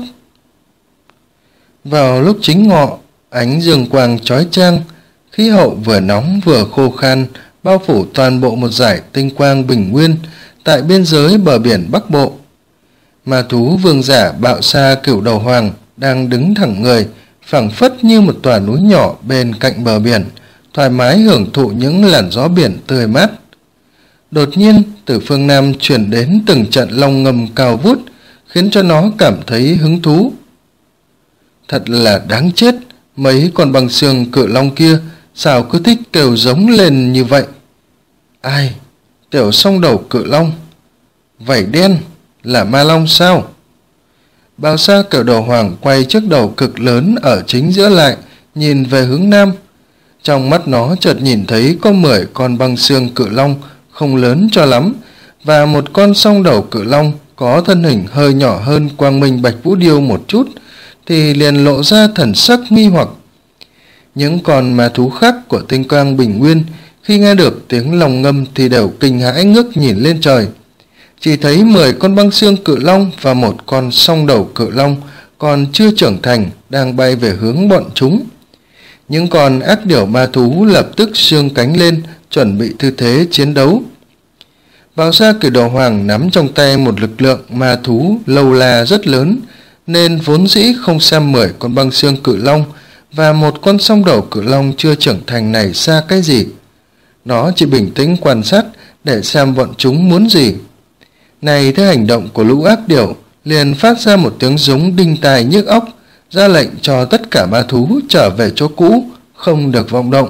Vào lúc chính ngọ, ánh dương quang chói chang, khí hậu vừa nóng vừa khô khan, bao phủ toàn bộ một dải tinh quang bình nguyên tại biên giới bờ biển Bắc Bộ. Ma thú vương giả Bạo Sa Cửu Đầu Hoàng đang đứng thẳng người, phảng phất như một tòa núi nhỏ bên cạnh bờ biển, thoải mái hưởng thụ những làn gió biển tươi mát. Đột nhiên, từ phương Nam chuyển đến từng trận long ngầm cao vút, khiến cho nó cảm thấy hứng thú. Thật là đáng chết, mấy con băng xương cự long kia sao cứ thích kêu giống lên như vậy? Ai? Tiểu song đầu cự long? Vảy đen là ma long sao? Bào sa cửu đầu hoàng quay chiếc đầu cực lớn ở chính giữa lại, nhìn về hướng nam. Trong mắt nó chợt nhìn thấy có mười con băng xương cự long không lớn cho lắm, và một con song đầu cự long có thân hình hơi nhỏ hơn Quang Minh Bạch Vũ Điêu một chút, thì liền lộ ra thần sắc nghi hoặc. Những con ma thú khác của Tinh Quang Bình Nguyên khi nghe được tiếng long ngâm thì đều kinh hãi ngước nhìn lên trời. Chỉ thấy mười con băng xương cự long và một con song đầu cự long còn chưa trưởng thành đang bay về hướng bọn chúng. Những con ác điểu ma thú lập tức xương cánh lên, chuẩn bị tư thế chiến đấu. Bào sa cửu đầu hoàng nắm trong tay một lực lượng ma thú lâu la rất lớn, nên vốn dĩ không xem mười con băng xương cự long và một con song đầu cự long chưa trưởng thành này xa cái gì. Nó chỉ bình tĩnh quan sát để xem bọn chúng muốn gì. Này thấy hành động của lũ ác điểu, liền phát ra một tiếng giống đinh tai nhức óc, ra lệnh cho tất cả ma thú trở về chỗ cũ, không được vọng động.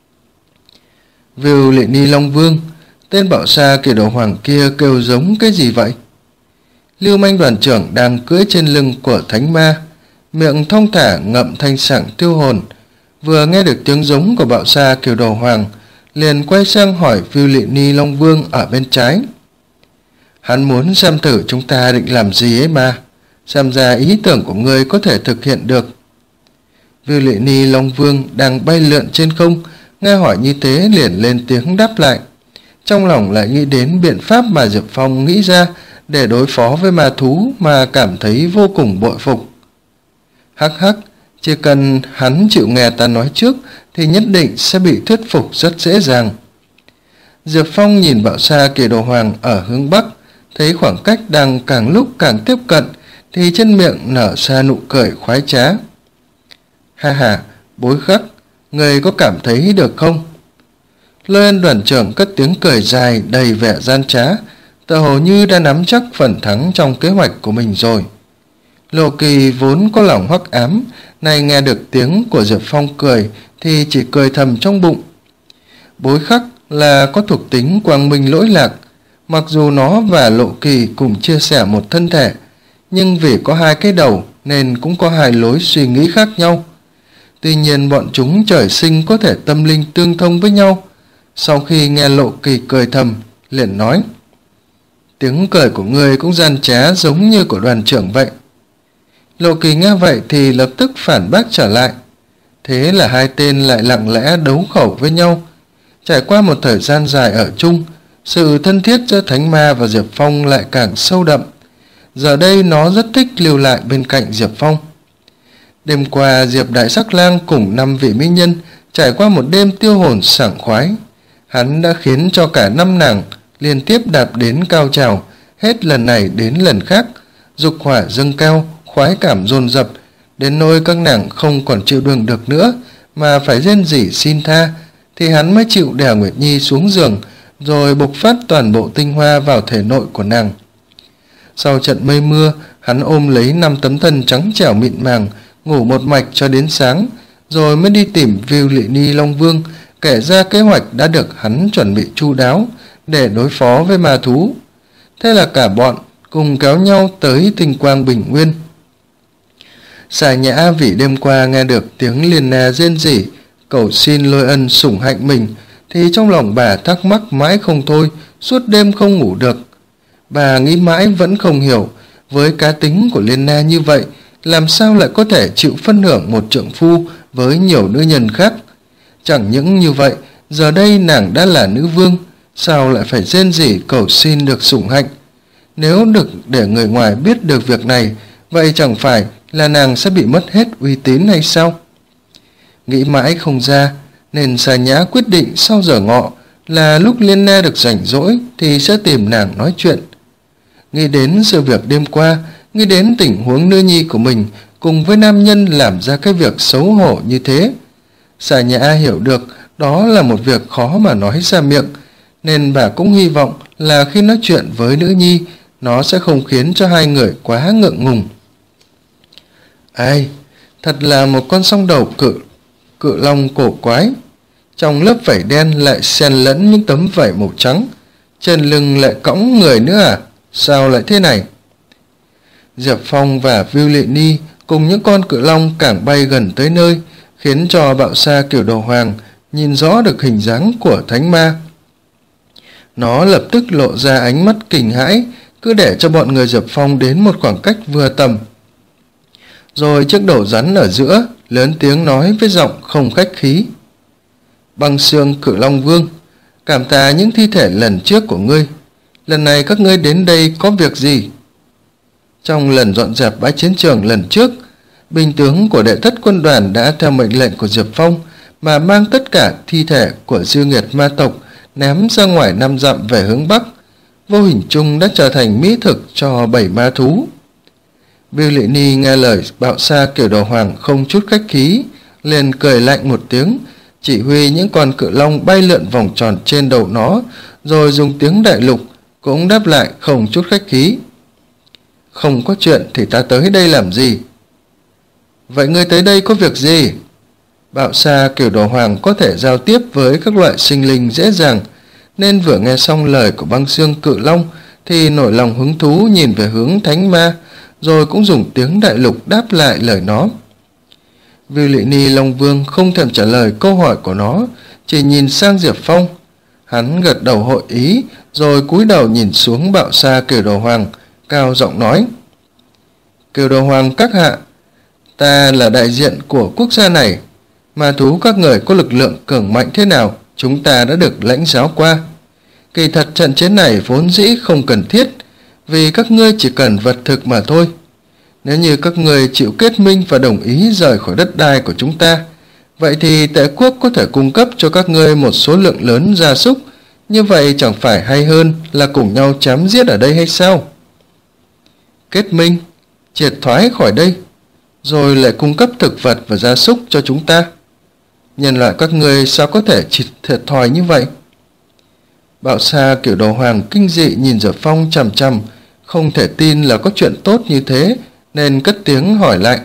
Viu Lệ Ni Long Vương, tên bảo sa cửu đầu hoàng kia kêu giống cái gì vậy? Lưu Manh đoàn trưởng đang cưỡi trên lưng của thánh ma, miệng thong thả ngậm thanh sảng tiêu hồn, vừa nghe được tiếng giống của bạo sa cửu đầu hoàng, liền quay sang hỏi Viu Lệ Ni Long Vương ở bên trái. Hắn muốn xem thử chúng ta định làm gì ấy mà, xem ra ý tưởng của ngươi có thể thực hiện được. Viu Lệ Ni Long Vương đang bay lượn trên không, nghe hỏi như thế liền lên tiếng đáp lại. Trong lòng lại nghĩ đến biện pháp mà Diệp Phong nghĩ ra để đối phó với ma thú mà cảm thấy vô cùng bội phục. Hắc hắc, chỉ cần hắn chịu nghe ta nói trước thì nhất định sẽ bị thuyết phục rất dễ dàng. Diệp Phong nhìn bạo sa cửu đầu hoàng ở hướng bắc, thấy khoảng cách đang càng lúc càng tiếp cận thì trên miệng nở ra nụ cười khoái trá. Ha ha, Bối Khắc, người có cảm thấy được không? Lôi Ân đoàn trưởng cất tiếng cười dài đầy vẻ gian trá, tựa hồ như đã nắm chắc phần thắng trong kế hoạch của mình rồi. Lộ Kỳ vốn có lòng hắc ám, nay nghe được tiếng của Diệp Phong cười thì chỉ cười thầm trong bụng. Bối Khắc là có thuộc tính quang minh lỗi lạc, mặc dù nó và Lộ Kỳ cùng chia sẻ một thân thể, nhưng vì có hai cái đầu nên cũng có hai lối suy nghĩ khác nhau. Tuy nhiên bọn chúng trời sinh có thể tâm linh tương thông với nhau. Sau khi nghe Lộ Kỳ cười thầm, liền nói: tiếng cười của ngươi cũng gian trá giống như của đoàn trưởng vậy. Lộ Kỳ nghe vậy thì lập tức phản bác trở lại. Thế là hai tên lại lặng lẽ đấu khẩu với nhau. Trải qua một thời gian dài ở chung, sự thân thiết giữa Thánh Ma và Diệp Phong lại càng sâu đậm. Giờ đây nó rất thích lưu lại bên cạnh Diệp Phong. Đêm qua, Diệp Đại Sắc Lang cùng năm vị mỹ nhân trải qua một đêm tiêu hồn sảng khoái. Hắn đã khiến cho cả năm nàng liên tiếp đạp đến cao trào, hết lần này đến lần khác, dục hỏa dâng cao, khoái cảm dồn dập, đến nỗi các nàng không còn chịu đựng được nữa mà phải rên rỉ xin tha, thì hắn mới chịu đè Nguyệt Nhi xuống giường, rồi bộc phát toàn bộ tinh hoa vào thể nội của nàng. Sau trận mây mưa, hắn ôm lấy năm tấm thân trắng trẻo mịn màng, ngủ một mạch cho đến sáng, rồi mới đi tìm Viu Lệ Ni Long Vương, kể ra kế hoạch đã được hắn chuẩn bị chu đáo để đối phó với ma thú. Thế là cả bọn cùng kéo nhau tới Tinh Quang Bình Nguyên. Xà Nhã vì đêm qua nghe được tiếng Liên Na rên rỉ cầu xin Lôi Ân sủng hạnh mình, thì trong lòng bà thắc mắc mãi không thôi, suốt đêm không ngủ được. Bà nghĩ mãi vẫn không hiểu, với cá tính của Liên Na như vậy, làm sao lại có thể chịu phân hưởng một trượng phu với nhiều nữ nhân khác. Chẳng những như vậy, giờ đây nàng đã là nữ vương, sao lại phải rên rỉ cầu xin được sủng hạnh? Nếu được để người ngoài biết được việc này, vậy chẳng phải là nàng sẽ bị mất hết uy tín hay sao? Nghĩ mãi không ra, nên Xà Nhã quyết định sau giờ ngọ là lúc Liên Na được rảnh rỗi thì sẽ tìm nàng nói chuyện. Nghĩ đến sự việc đêm qua, nghĩ đến tình huống nữ nhi của mình cùng với nam nhân làm ra cái việc xấu hổ như thế, Xà Nhã hiểu được đó là một việc khó mà nói ra miệng, nên bà cũng hy vọng là khi nói chuyện với nữ nhi, nó sẽ không khiến cho hai người quá ngượng ngùng. Ai, thật là một con song đầu cự cự long cổ quái. Trong lớp vảy đen lại xen lẫn những tấm vảy màu trắng, trên lưng lại cõng người nữa à? Sao lại thế này? Diệp Phong và Viu Lệ Ni cùng những con cự long càng bay gần tới nơi, khiến cho Bạo Sa Kiểu Đầu Hoàng nhìn rõ được hình dáng của thánh ma. Nó lập tức lộ ra ánh mắt kinh hãi, cứ để cho bọn người Diệp Phong đến một khoảng cách vừa tầm. Rồi chiếc đầu rắn ở giữa lớn tiếng nói với giọng không khách khí: Băng Xương Cự Long Vương, cảm tạ những thi thể lần trước của ngươi. Lần này các ngươi đến đây có việc gì? Trong lần dọn dẹp bãi chiến trường lần trước, binh tướng của đệ thất quân đoàn đã theo mệnh lệnh của Diệp Phong mà mang tất cả thi thể của Diêu Nghiệt ma tộc ném ra ngoài năm dặm về hướng bắc, vô hình chung đã trở thành mỹ thực cho bảy ma thú. Viu Lệ Ni nghe lời Bạo Sa Kiểu Đầu Hoàng không chút khách khí, liền cười lạnh một tiếng, chỉ huy những con cự long bay lượn vòng tròn trên đầu nó, rồi dùng tiếng đại lục cũng đáp lại không chút khách khí: Không có chuyện thì ta tới đây làm gì? Vậy ngươi tới đây có việc gì? Bạo Sa Kiểu Đầu Hoàng có thể giao tiếp với các loại sinh linh dễ dàng, nên vừa nghe xong lời của Băng Xương Cự Long thì nổi lòng hứng thú nhìn về hướng thánh ma, rồi cũng dùng tiếng đại lục đáp lại lời nó. Viu Lệ Ni Long Vương không thèm trả lời câu hỏi của nó, chỉ nhìn sang Diệp Phong. Hắn gật đầu hội ý, rồi cúi đầu nhìn xuống Bạo Sa Kiểu Đầu Hoàng, cao giọng nói: Kiểu Đầu Hoàng các hạ, ta là đại diện của quốc gia này. Ma thú các người có lực lượng cường mạnh thế nào, chúng ta đã được lãnh giáo qua. Kỳ thật trận chiến này vốn dĩ không cần thiết, vì các ngươi chỉ cần vật thực mà thôi. Nếu như các người chịu kết minh và đồng ý rời khỏi đất đai của chúng ta, vậy thì Tệ quốc có thể cung cấp cho các ngươi một số lượng lớn gia súc, như vậy chẳng phải hay hơn là cùng nhau chém giết ở đây hay sao? Kết minh, triệt thoái khỏi đây, rồi lại cung cấp thực vật và gia súc cho chúng ta. Nhân loại các ngươi sao có thể triệt thiệt thòi như vậy? Bạo Sa Kiểu Đầu Hoàng kinh dị nhìn Diệp Phong chằm chằm, không thể tin là có chuyện tốt như thế, nên cất tiếng hỏi lại.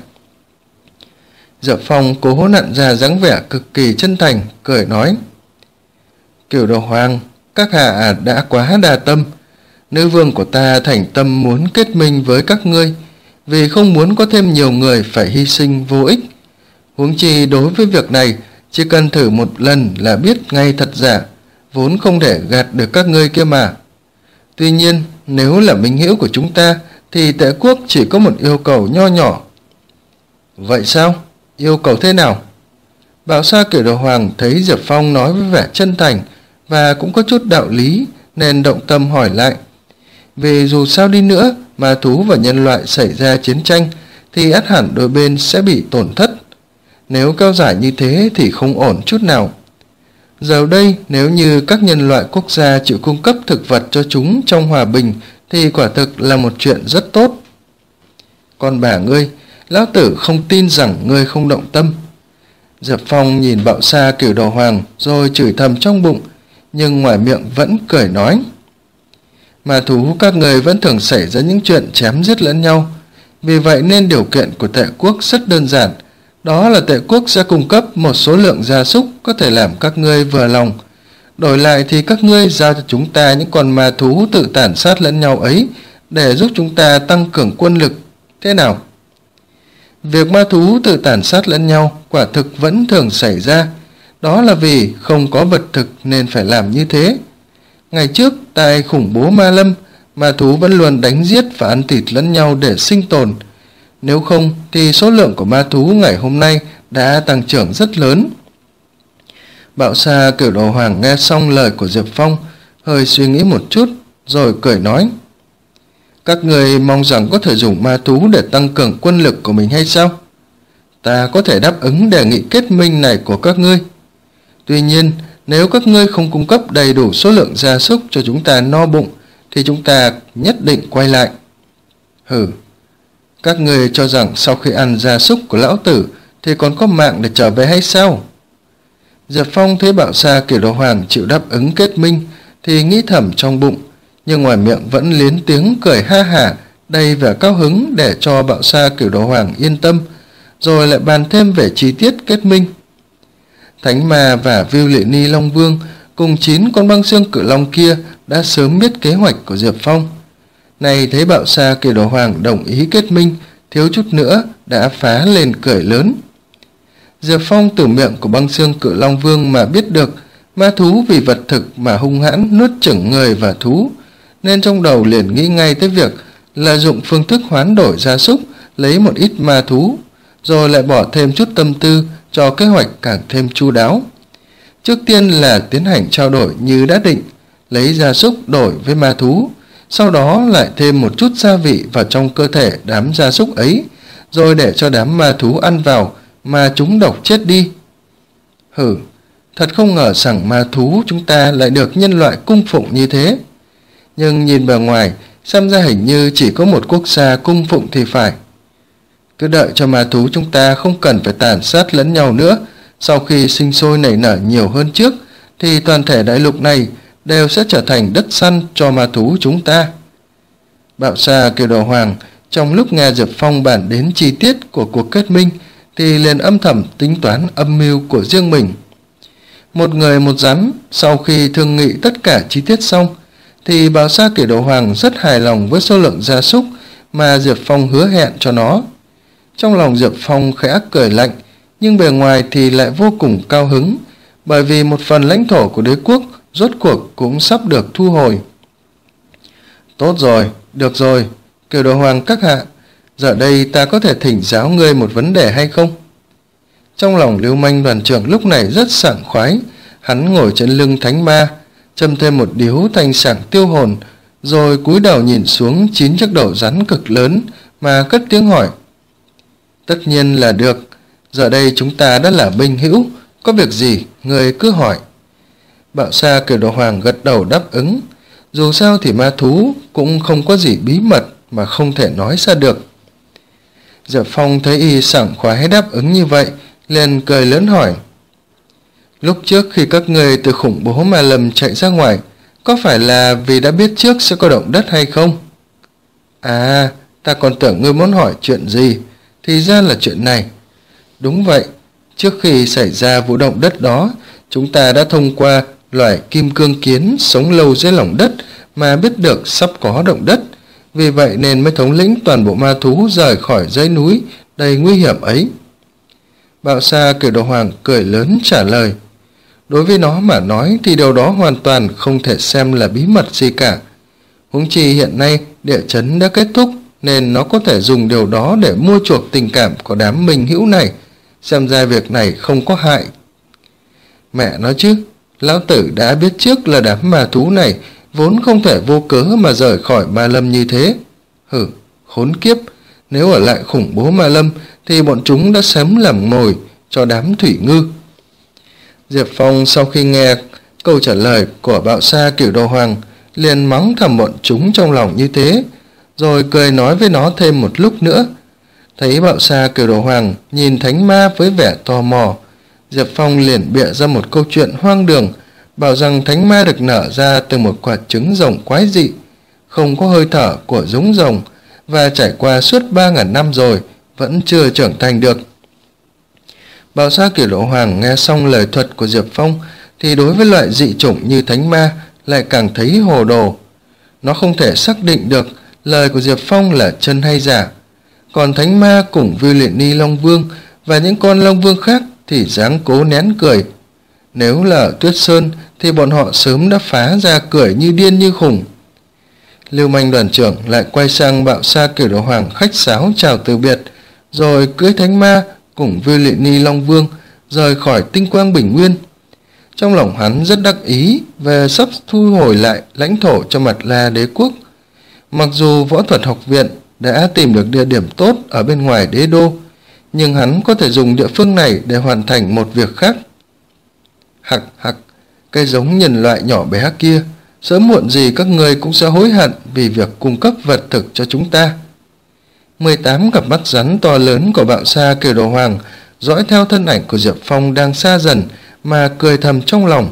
Diệp Phong cố nặn ra dáng vẻ cực kỳ chân thành, cười nói: Kiểu Đầu Hoàng, các hạ đã quá đa tâm. Nữ vương của ta thành tâm muốn kết minh với các ngươi, vì không muốn có thêm nhiều người phải hy sinh vô ích. Huống chi đối với việc này, chỉ cần thử một lần là biết ngay thật giả, vốn không thể gạt được các ngươi kia mà. Tuy nhiên, nếu là minh hữu của chúng ta, thì Tệ quốc chỉ có một yêu cầu nho nhỏ. Vậy sao? Yêu cầu thế nào? Bạo Sa Kiểu Đầu Hoàng thấy Diệp Phong nói với vẻ chân thành và cũng có chút đạo lý, nên động tâm hỏi lại. Vì dù sao đi nữa, ma thú và nhân loại xảy ra chiến tranh, thì ắt hẳn đôi bên sẽ bị tổn thất. Nếu kéo dài như thế thì không ổn chút nào. Giờ đây, nếu như các nhân loại quốc gia chịu cung cấp thực vật cho chúng trong hòa bình, thì quả thực là một chuyện rất tốt. Còn bà ngươi, lão tử không tin rằng ngươi không động tâm. Diệp Phong nhìn Bạo Sa Kiểu Đầu Hoàng rồi chửi thầm trong bụng, nhưng ngoài miệng vẫn cười nói: Ma thú các người vẫn thường xảy ra những chuyện chém giết lẫn nhau, vì vậy nên điều kiện của Tệ quốc rất đơn giản, đó là Tệ quốc sẽ cung cấp một số lượng gia súc có thể làm các ngươi vừa lòng. Đổi lại thì các ngươi giao cho chúng ta những con ma thú tự tàn sát lẫn nhau ấy, để giúp chúng ta tăng cường quân lực. Thế nào? Việc ma thú tự tàn sát lẫn nhau quả thực vẫn thường xảy ra, đó là vì không có vật thực nên phải làm như thế. Ngày trước, tại khủng bố Ma Lâm, ma thú vẫn luôn đánh giết và ăn thịt lẫn nhau để sinh tồn. Nếu không thì số lượng của ma thú ngày hôm nay đã tăng trưởng rất lớn. Bạo Sa Kiểu Đầu Hoàng nghe xong lời của Diệp Phong, hơi suy nghĩ một chút, rồi cười nói: Các người mong rằng có thể dùng ma thú để tăng cường quân lực của mình hay sao? Ta có thể đáp ứng đề nghị kết minh này của các ngươi. Tuy nhiên, nếu các ngươi không cung cấp đầy đủ số lượng gia súc cho chúng ta no bụng, thì chúng ta nhất định quay lại. Hừ, các ngươi cho rằng sau khi ăn gia súc của lão tử thì còn có mạng để trở về hay sao? Diệp Phong thấy Bạo Sa Kiểu Đầu Hoàng chịu đáp ứng kết minh thì nghĩ thầm trong bụng, nhưng ngoài miệng vẫn liến tiếng cười ha hả, đầy vẻ cao hứng để cho Bạo Sa Kiểu Đầu Hoàng yên tâm, rồi lại bàn thêm về chi tiết kết minh. Thánh Ma và Viu Lệ Ni Long Vương cùng chín con băng xương cự long kia đã sớm biết kế hoạch của Diệp Phong. Này thấy Bạo Sa Kiều Đồ Hoàng đồng ý kết minh, thiếu chút nữa đã phá lên cười lớn. Diệp Phong từ miệng của băng xương cự long vương mà biết được ma thú vì vật thực mà hung hãn nuốt chửng người và thú, nên trong đầu liền nghĩ ngay tới việc lợi dụng phương thức hoán đổi gia súc, lấy một ít ma thú, rồi lại bỏ thêm chút tâm tư cho kế hoạch càng thêm chu đáo. Trước tiên là tiến hành trao đổi như đã định, lấy gia súc đổi với ma thú, sau đó lại thêm một chút gia vị vào trong cơ thể đám gia súc ấy, rồi để cho đám ma thú ăn vào mà chúng độc chết đi. Hử, thật không ngờ rằng ma thú chúng ta lại được nhân loại cung phụng như thế. Nhưng nhìn bề ngoài, xem ra hình như chỉ có một quốc gia cung phụng thì phải. Cứ đợi cho ma thú chúng ta không cần phải tàn sát lẫn nhau nữa, sau khi sinh sôi nảy nở nhiều hơn trước, thì toàn thể đại lục này đều sẽ trở thành đất săn cho ma thú chúng ta. Bạo Sa Kiều Đồ Hoàng trong lúc nghe Diệp Phong bàn đến chi tiết của cuộc kết minh thì liền âm thầm tính toán âm mưu của riêng mình. Một người một rắn, sau khi thương nghị tất cả chi tiết xong thì Bạo Sa Kiều Đồ Hoàng rất hài lòng với số lượng gia súc mà Diệp Phong hứa hẹn cho nó. Trong lòng Diệp Phong khẽ cười lạnh, nhưng bề ngoài thì lại vô cùng cao hứng, bởi vì một phần lãnh thổ của đế quốc rốt cuộc cũng sắp được thu hồi. Tốt rồi, được rồi, Kiều Đồ Hoàng các hạ, giờ đây ta có thể thỉnh giáo ngươi một vấn đề hay không? Trong lòng Lưu Manh đoàn trưởng lúc này rất sảng khoái, hắn ngồi trên lưng thánh ma, châm thêm một điếu thanh sảng tiêu hồn, rồi cúi đầu nhìn xuống chín chiếc đầu rắn cực lớn mà cất tiếng hỏi. Tất nhiên là được, giờ đây chúng ta đã là binh hữu, có việc gì người cứ hỏi. Bạo Sa Kiều Đồ Hoàng gật đầu đáp ứng, dù sao thì ma thú cũng không có gì bí mật mà không thể nói ra được. Diệp Phong thấy y sảng khoái đáp ứng như vậy, liền cười lớn hỏi. Lúc trước khi các người từ khủng bố Ma Lâm chạy ra ngoài, có phải là vì đã biết trước sẽ có động đất hay không? À, ta còn tưởng ngươi muốn hỏi chuyện gì, thì ra là chuyện này. Đúng vậy, trước khi xảy ra vụ động đất đó, chúng ta đã thông qua loài kim cương kiến sống lâu dưới lòng đất mà biết được sắp có động đất, vì vậy nên mới thống lĩnh toàn bộ ma thú rời khỏi dãy núi đầy nguy hiểm ấy. Bạo Sa Kiều Đồ Hoàng cười lớn trả lời. Đối với nó mà nói thì điều đó hoàn toàn không thể xem là bí mật gì cả. Huống chi hiện nay địa chấn đã kết thúc, nên nó có thể dùng điều đó để mua chuộc tình cảm của đám minh hữu này, xem ra việc này không có hại. Mẹ nói chứ, lão tử đã biết trước là đám ma thú này vốn không thể vô cớ mà rời khỏi Ma Lâm như thế. Hử, khốn kiếp, nếu ở lại khủng bố Ma Lâm thì bọn chúng đã sớm làm mồi cho đám thủy ngư. Diệp Phong sau khi nghe câu trả lời của Bạo Sa Kiều Đồ Hoàng liền mắng thầm bọn chúng trong lòng như thế, rồi cười nói với nó thêm một lúc nữa. Thấy Bạo Sa Kiều Đồ Hoàng nhìn thánh ma với vẻ tò mò, Diệp Phong liền bịa ra một câu chuyện hoang đường, bảo rằng thánh ma được nở ra từ một quả trứng rồng quái dị, không có hơi thở của giống rồng, và trải qua suốt ba ngàn năm rồi vẫn chưa trưởng thành được. Bạo Sa Kiều Đồ Hoàng nghe xong lời thuật của Diệp Phong thì đối với loại dị chủng như thánh ma lại càng thấy hồ đồ. Nó không thể xác định được lời của Diệp Phong là chân hay giả, còn thánh ma cùng Viu Lệ Ni Long Vương và những con Long Vương khác thì dáng cố nén cười. Nếu là ở Tuyết Sơn thì bọn họ sớm đã phá ra cười như điên như khùng. Lưu Manh đoàn trưởng lại quay sang Bạo Sa Kiều Đồ Hoàng khách sáo chào từ biệt, rồi cưỡi thánh ma cùng Viu Lệ Ni Long Vương rời khỏi Tinh Quang Bình Nguyên. Trong lòng hắn rất đắc ý về sắp thu hồi lại lãnh thổ cho Mạt La đế quốc. Mặc dù võ thuật học viện đã tìm được địa điểm tốt ở bên ngoài đế đô, nhưng hắn có thể dùng địa phương này để hoàn thành một việc khác. Hặc hặc, cái giống nhân loại nhỏ bé kia, sớm muộn gì các người cũng sẽ hối hận vì việc cung cấp vật thực cho chúng ta. mười tám cặp mắt rắn to lớn của Bạo Sa Kiều Đồ Hoàng dõi theo thân ảnh của Diệp Phong đang xa dần mà cười thầm trong lòng.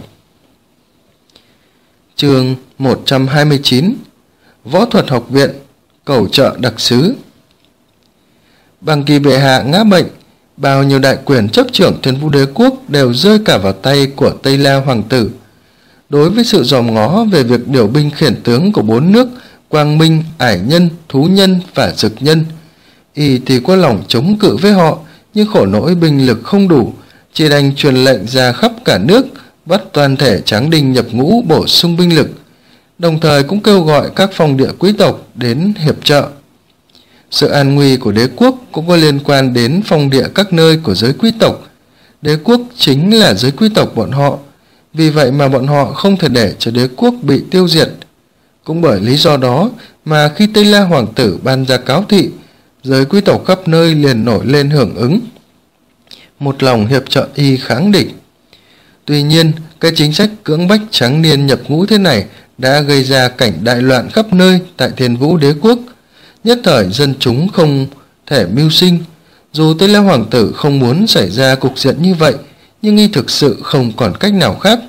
Chương một trăm hai mươi chín, Võ thuật học viện cầu trợ đặc sứ. Bàng Kỳ bệ hạ ngã bệnh, Bao nhiêu đại quyền chấp trưởng Thiên Vũ Đế quốc đều rơi cả vào tay của Tây La hoàng tử. Đối với sự dòm ngó về việc điều binh khiển tướng của bốn nước Quang Minh, Ải Nhân, Thú Nhân và Dực Nhân, y thì có lòng chống cự với họ, nhưng khổ nỗi binh lực không đủ, chỉ đành truyền lệnh ra khắp cả nước bắt toàn thể tráng đinh nhập ngũ bổ sung binh lực, đồng thời cũng kêu gọi các phong địa quý tộc đến hiệp trợ. Sự an nguy của đế quốc cũng có liên quan đến phong địa các nơi của giới quý tộc. Đế quốc chính là giới quý tộc bọn họ, vì vậy mà bọn họ không thể để cho đế quốc bị tiêu diệt. Cũng bởi lý do đó mà khi Tây La hoàng tử ban ra cáo thị, giới quý tộc khắp nơi liền nổi lên hưởng ứng, một lòng hiệp trợ y kháng địch. Tuy nhiên, cái chính sách cưỡng bách tráng niên nhập ngũ thế này đã gây ra cảnh đại loạn khắp nơi tại Thiên Vũ Đế quốc. Nhất thời dân chúng không thể mưu sinh. Dù Tây La hoàng tử không muốn xảy ra cục diện như vậy, nhưng y thực sự không còn cách nào khác.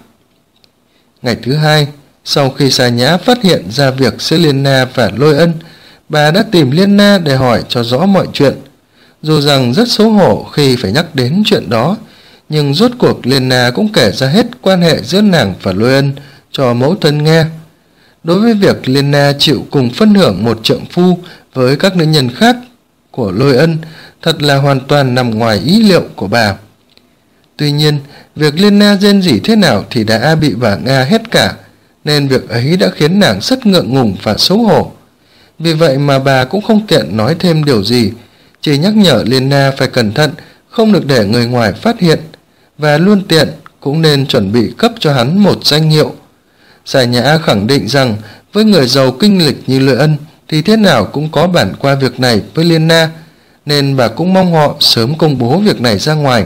Ngày thứ hai, sau khi Sa Nhã phát hiện ra việc giữa Liên Na và Lôi Ân, bà đã tìm Liên Na để hỏi cho rõ mọi chuyện. Dù rằng rất xấu hổ khi phải nhắc đến chuyện đó, nhưng rốt cuộc Liên Na cũng kể ra hết quan hệ giữa nàng và Lôi Ân cho mẫu thân nghe. Đối với việc Liên Na chịu cùng phân hưởng một trượng phu với các nữ nhân khác của Lôi Ân, thật là hoàn toàn nằm ngoài ý liệu của bà. Tuy nhiên, việc Liên Na rên rỉ thế nào thì đã bị bà Nga hết cả, nên việc ấy đã khiến nàng rất ngượng ngùng và xấu hổ. Vì vậy mà bà cũng không tiện nói thêm điều gì, chỉ nhắc nhở Liên Na phải cẩn thận, không được để người ngoài phát hiện, và luôn tiện cũng nên chuẩn bị cấp cho hắn một danh hiệu. Sa Nhã khẳng định rằng với người giàu kinh lịch như Lôi Ân thì thế nào cũng có bản qua việc này với Liên Na, nên bà cũng mong họ sớm công bố việc này ra ngoài.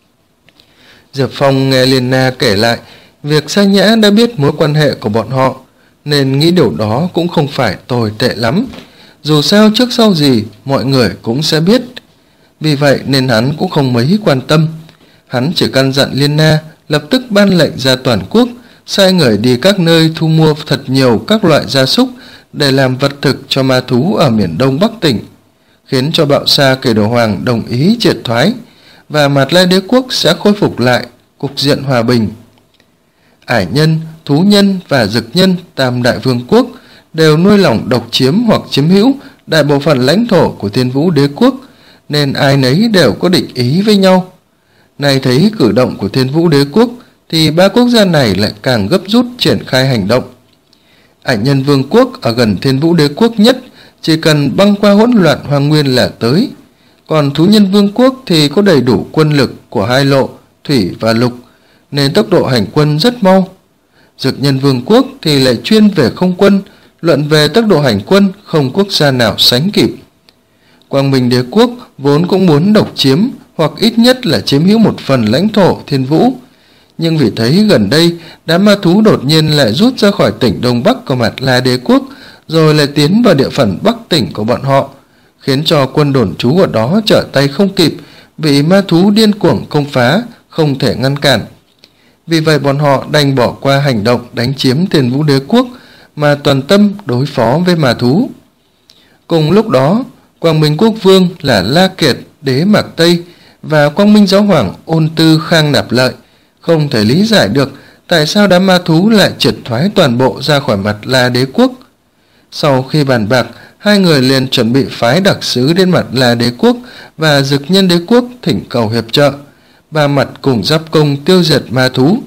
Diệp Phong nghe Liên Na kể lại việc Sa Nhã đã biết mối quan hệ của bọn họ, nên nghĩ điều đó cũng không phải tồi tệ lắm. Dù sao trước sau gì mọi người cũng sẽ biết. Vì vậy nên hắn cũng không mấy quan tâm. Hắn chỉ căn dặn Liên Na lập tức ban lệnh ra toàn quốc, sai người đi các nơi thu mua thật nhiều các loại gia súc để làm vật thực cho ma thú ở miền đông Bắc tỉnh, khiến cho Bạo Sa Kề Đồ Hoàng đồng ý triệt thoái, và Mạt Lai Đế quốc sẽ khôi phục lại cục diện hòa bình. Ải Nhân, Thú Nhân và Dực Nhân tam đại vương quốc đều nuôi lòng độc chiếm hoặc chiếm hữu đại bộ phận lãnh thổ của Thiên Vũ Đế quốc, nên ai nấy đều có địch ý với nhau. Này thấy cử động của Thiên Vũ Đế quốc thì ba quốc gia này lại càng gấp rút triển khai hành động. Ải Nhân vương quốc ở gần Thiên Vũ Đế quốc nhất, chỉ cần băng qua hỗn loạn hoang nguyên là tới. Còn Thú Nhân vương quốc thì có đầy đủ quân lực của hai lộ, thủy và lục, nên tốc độ hành quân rất mau. Dực Nhân vương quốc thì lại chuyên về không quân, luận về tốc độ hành quân không quốc gia nào sánh kịp. Quang Minh Đế quốc vốn cũng muốn độc chiếm hoặc ít nhất là chiếm hữu một phần lãnh thổ Thiên Vũ, nhưng vì thấy gần đây đám ma thú đột nhiên lại rút ra khỏi tỉnh Đông Bắc của Mạt La Đế quốc, rồi lại tiến vào địa phận Bắc tỉnh của bọn họ, khiến cho quân đồn trú ở đó trở tay không kịp, bị ma thú điên cuồng công phá, không thể ngăn cản. Vì vậy bọn họ đành bỏ qua hành động đánh chiếm Thiên Vũ Đế quốc mà toàn tâm đối phó với ma thú. Cùng lúc đó, Quang Minh quốc vương là La Kiệt đế Mạc Tây và Quang Minh giáo hoàng Ôn Tư Khang Nạp Lợi không thể lý giải được tại sao đám ma thú lại triệt thoái toàn bộ ra khỏi Mạt La Đế quốc. Sau khi bàn bạc, hai người liền chuẩn bị phái đặc sứ đến Mạt La Đế quốc và Dực Nhân Đế quốc thỉnh cầu hiệp trợ, ba mặt cùng giáp công tiêu diệt ma thú.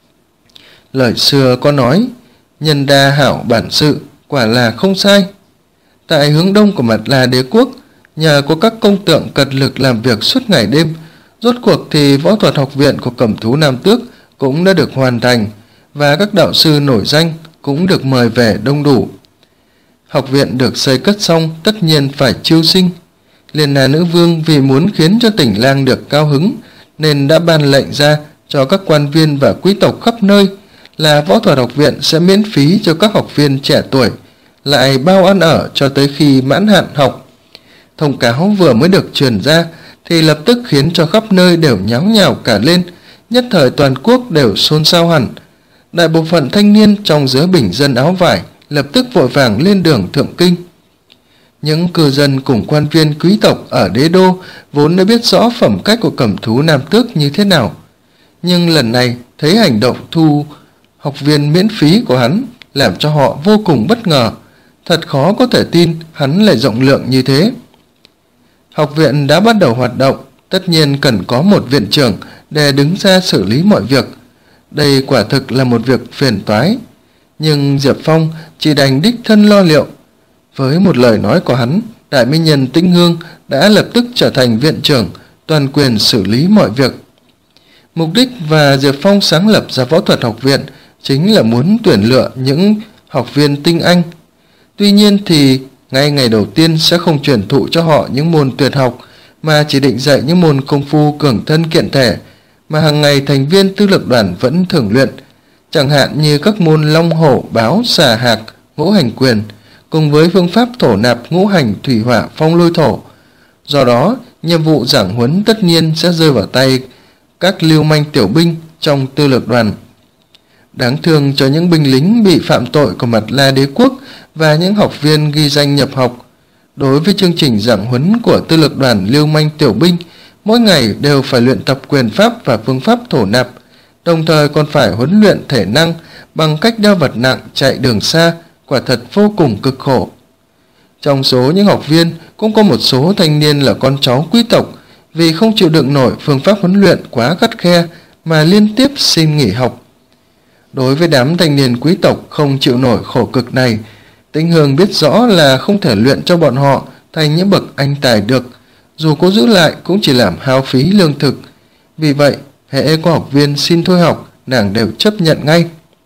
Lời xưa có nói, nhân đa hảo bản sự, quả là không sai. Tại hướng đông của Mạt La Đế quốc, nhờ có các công tượng cật lực làm việc suốt ngày đêm, rốt cuộc thì võ thuật học viện của Cẩm Thú Nam Tước cũng đã được hoàn thành, và các đạo sư nổi danh cũng được mời về đông đủ. Học viện được xây cất xong tất nhiên phải chiêu sinh. Liên Na nữ vương vì muốn khiến cho tỉnh lang được cao hứng, nên đã ban lệnh ra cho các quan viên và quý tộc khắp nơi là võ thuật học viện sẽ miễn phí cho các học viên trẻ tuổi, lại bao ăn ở cho tới khi mãn hạn học. Thông cáo vừa mới được truyền ra thì lập tức khiến cho khắp nơi đều nháo nhào cả lên, nhất thời toàn quốc đều xôn xao hẳn. Đại bộ phận thanh niên trong giới bình dân áo vải lập tức vội vàng lên đường thượng kinh. Những cư dân cùng quan viên quý tộc ở đế đô vốn đã biết rõ phẩm cách của Cẩm Thú Nam Tước như thế nào, nhưng lần này thấy hành động thu học viên miễn phí của hắn làm cho họ vô cùng bất ngờ. Thật khó có thể tin hắn lại rộng lượng như thế. Học viện đã bắt đầu hoạt động, tất nhiên cần có một viện trưởng để đứng ra xử lý mọi việc. Đây quả thực là một việc phiền toái, nhưng Diệp Phong chỉ đành đích thân lo liệu. Với một lời nói của hắn, Đại Minh Nhân Tĩnh Hương đã lập tức trở thành viện trưởng, toàn quyền xử lý mọi việc. Mục đích và Diệp Phong sáng lập ra Võ thuật học viện chính là muốn tuyển lựa những học viên tinh anh. Tuy nhiên thì ngay ngày đầu tiên sẽ không truyền thụ cho họ những môn tuyệt học, mà chỉ định dạy những môn công phu cường thân kiện thể mà hàng ngày thành viên tư lực đoàn vẫn thường luyện, chẳng hạn như các môn long hổ, báo, xà hạc, ngũ hành quyền, cùng với phương pháp thổ nạp ngũ hành thủy hỏa phong lôi thổ. Do đó, nhiệm vụ giảng huấn tất nhiên sẽ rơi vào tay các lưu manh tiểu binh trong tư lược đoàn. Đáng thương cho những binh lính bị phạm tội của Mặt La Đế quốc và những học viên ghi danh nhập học. Đối với chương trình giảng huấn của tư lược đoàn lưu manh tiểu binh, mỗi ngày đều phải luyện tập quyền pháp và phương pháp thổ nạp, đồng thời còn phải huấn luyện thể năng bằng cách đeo vật nặng, chạy đường xa, quả thật vô cùng cực khổ. Trong số những học viên cũng có một số thanh niên là con cháu quý tộc, vì không chịu đựng nổi phương pháp huấn luyện quá khắt khe mà liên tiếp xin nghỉ học. Đối với đám thanh niên quý tộc không chịu nổi khổ cực này, Tĩnh Hương biết rõ là không thể luyện cho bọn họ thành những bậc anh tài được, dù có giữ lại cũng chỉ làm hao phí lương thực. Vì vậy, hễ có học viên xin thôi học, nàng đều chấp nhận ngay.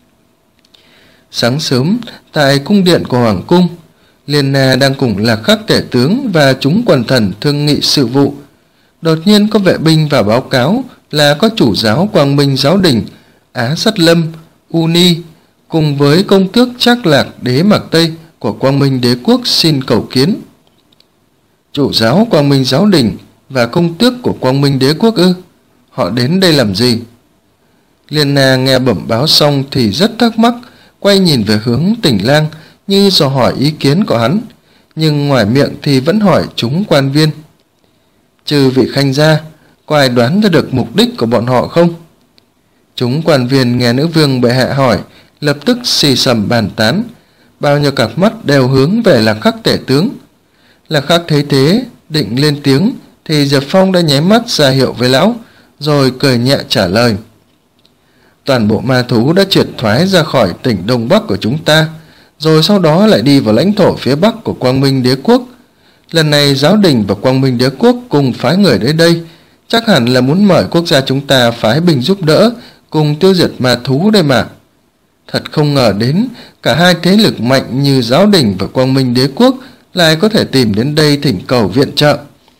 Sáng sớm, tại cung điện của Hoàng cung, Liên Na đang cùng Lạc Khắc tể tướng và chúng quần thần thương nghị sự vụ. Đột nhiên có vệ binh vào báo cáo là có chủ giáo Quang Minh Giáo Đình, Á Sắt Lâm, U Ni cùng với công tước Trác Lạc Đế Mạc Tây của Quang Minh Đế quốc xin cầu kiến. Chủ giáo Quang Minh Giáo Đình và công tước của Quang Minh Đế quốc ư? Họ đến đây làm gì? Liên Na nghe bẩm báo xong thì rất thắc mắc, quay nhìn về hướng Tỉnh Lang như dò hỏi ý kiến của hắn, nhưng ngoài miệng thì vẫn hỏi chúng quan viên. Trừ vị khanh gia, có ai đoán ra được mục đích của bọn họ không? Chúng quan viên nghe nữ vương bệ hạ hỏi, lập tức xì xầm bàn tán, bao nhiêu cặp mắt đều hướng về Lạc Khắc tể tướng. Lạc Khắc thấy thế, định lên tiếng, thì Diệp Phong đã nháy mắt ra hiệu với lão, rồi cười nhẹ trả lời. Toàn bộ ma thú đã triệt thoái ra khỏi tỉnh Đông Bắc của chúng ta, rồi sau đó lại đi vào lãnh thổ phía Bắc của Quang Minh Đế quốc. Lần này Giáo Đình và Quang Minh Đế quốc cùng phái người đến đây, chắc hẳn là muốn mời quốc gia chúng ta phái binh giúp đỡ, cùng tiêu diệt ma thú đây mà. Thật không ngờ đến, cả hai thế lực mạnh như Giáo Đình và Quang Minh Đế quốc lại có thể tìm đến đây thỉnh cầu viện trợ.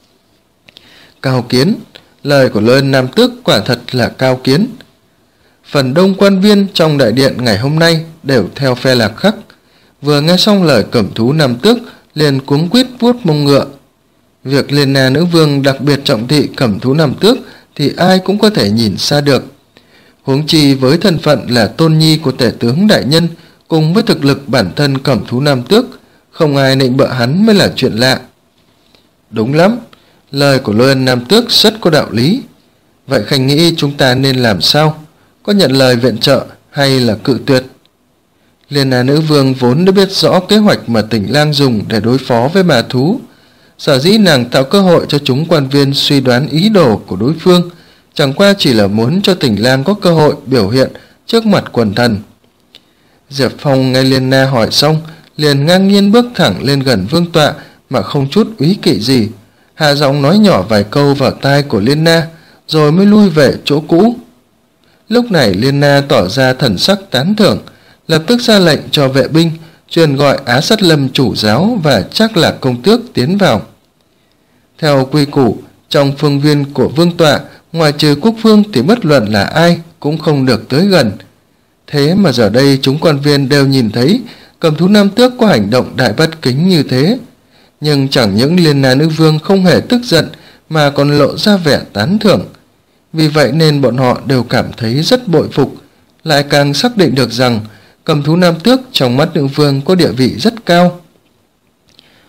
Cao kiến, lời của Lôi Nam Tước quả thật là cao kiến. Phần đông quan viên trong đại điện ngày hôm nay đều theo phe Lạc Khắc. Vừa nghe xong lời Cẩm Thú Nam Tước liền cuống quýt vuốt mông ngựa. Việc Liên Na nữ vương đặc biệt trọng thị Cẩm Thú Nam Tước thì ai cũng có thể nhìn xa được. Huống chi với thân phận là tôn nhi của tể tướng đại nhân, cùng với thực lực bản thân Cẩm Thú Nam Tước, không ai nịnh bợ hắn mới là chuyện lạ. Đúng lắm, lời của Lôi Nam Tước rất có đạo lý. Vậy khanh nghĩ chúng ta nên làm sao? Có nhận lời viện trợ hay là cự tuyệt? Liên Na nữ vương vốn đã biết rõ kế hoạch mà Tỉnh Lang dùng để đối phó với ma thú. Sở dĩ nàng tạo cơ hội cho chúng quan viên suy đoán ý đồ của đối phương, chẳng qua chỉ là muốn cho Tỉnh Lang có cơ hội biểu hiện trước mặt quần thần. Diệp Phong nghe Liên Na hỏi xong, liền ngang nhiên bước thẳng lên gần vương tọa mà không chút úy kỵ gì, hạ giọng nói nhỏ vài câu vào tai của Liên Na, rồi mới lui về chỗ cũ. Lúc này Liên Na tỏ ra thần sắc tán thưởng, lập tức ra lệnh cho vệ binh truyền gọi Á Sắt Lâm chủ giáo và Trác Lạc công tước tiến vào. Theo quy củ, trong phương viên của vương tọa, ngoài trừ quốc vương thì bất luận là ai cũng không được tới gần. Thế mà giờ đây chúng quan viên đều nhìn thấy Cẩm Thú Nam Tước có hành động đại bất kính như thế. Nhưng chẳng những Liên Na nữ vương không hề tức giận mà còn lộ ra vẻ tán thưởng. Vì vậy nên bọn họ đều cảm thấy rất bội phục, lại càng xác định được rằng Cẩm Thú Nam Tước trong mắt nữ vương có địa vị rất cao.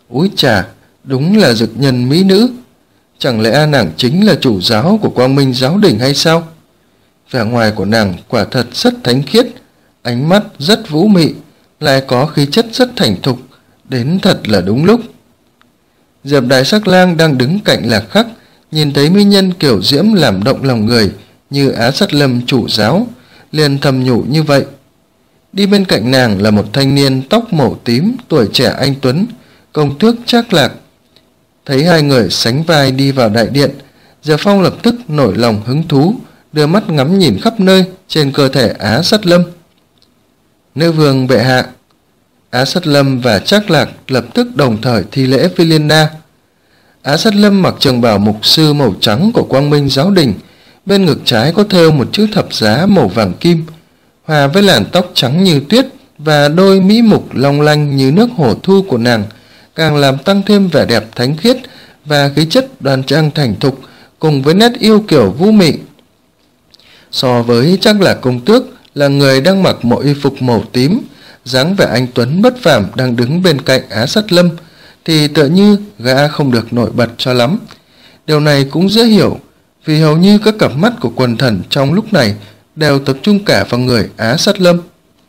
Úi chà, đúng là dực nhân mỹ nữ. Chẳng lẽ nàng chính là chủ giáo của Quang Minh giáo đình hay sao? Vẻ ngoài của nàng quả thật rất thánh khiết, ánh mắt rất vũ mị, lại có khí chất rất thành thục, đến thật là đúng lúc. Diệp Đại Sắc Lang đang đứng cạnh Lạc Khắc, nhìn thấy mỹ nhân kiểu diễm làm động lòng người như Á Sắt Lâm chủ giáo, liền thầm nhủ như vậy. Đi bên cạnh nàng là một thanh niên tóc màu tím, tuổi trẻ anh tuấn, công tước Trác Lạc. Thấy hai người sánh vai đi vào đại điện, Diệp Phong lập tức nổi lòng hứng thú, đưa mắt ngắm nhìn khắp nơi trên cơ thể Á Sắt Lâm. Nữ vương bệ hạ. Á Sắt Lâm và Trác Lạc lập tức đồng thời thi lễ với Liên Na. Á Sắt Lâm mặc trường bào mục sư màu trắng của Quang Minh giáo đình, bên ngực trái có thêu một chữ thập giá màu vàng kim, hòa với làn tóc trắng như tuyết và đôi mỹ mục long lanh như nước hồ thu của nàng, càng làm tăng thêm vẻ đẹp thánh khiết và khí chất đoan trang thành thục, cùng với nét yêu kiều vũ mị. So với Trác Lạc công tước là người đang mặc bộ y phục màu tím, dáng vẻ anh tuấn bất phàm đang đứng bên cạnh Á Sắt Lâm, thì tựa như gã không được nổi bật cho lắm. Điều này cũng dễ hiểu, vì hầu như các cặp mắt của quần thần trong lúc này đều tập trung cả vào người Á Sắt Lâm.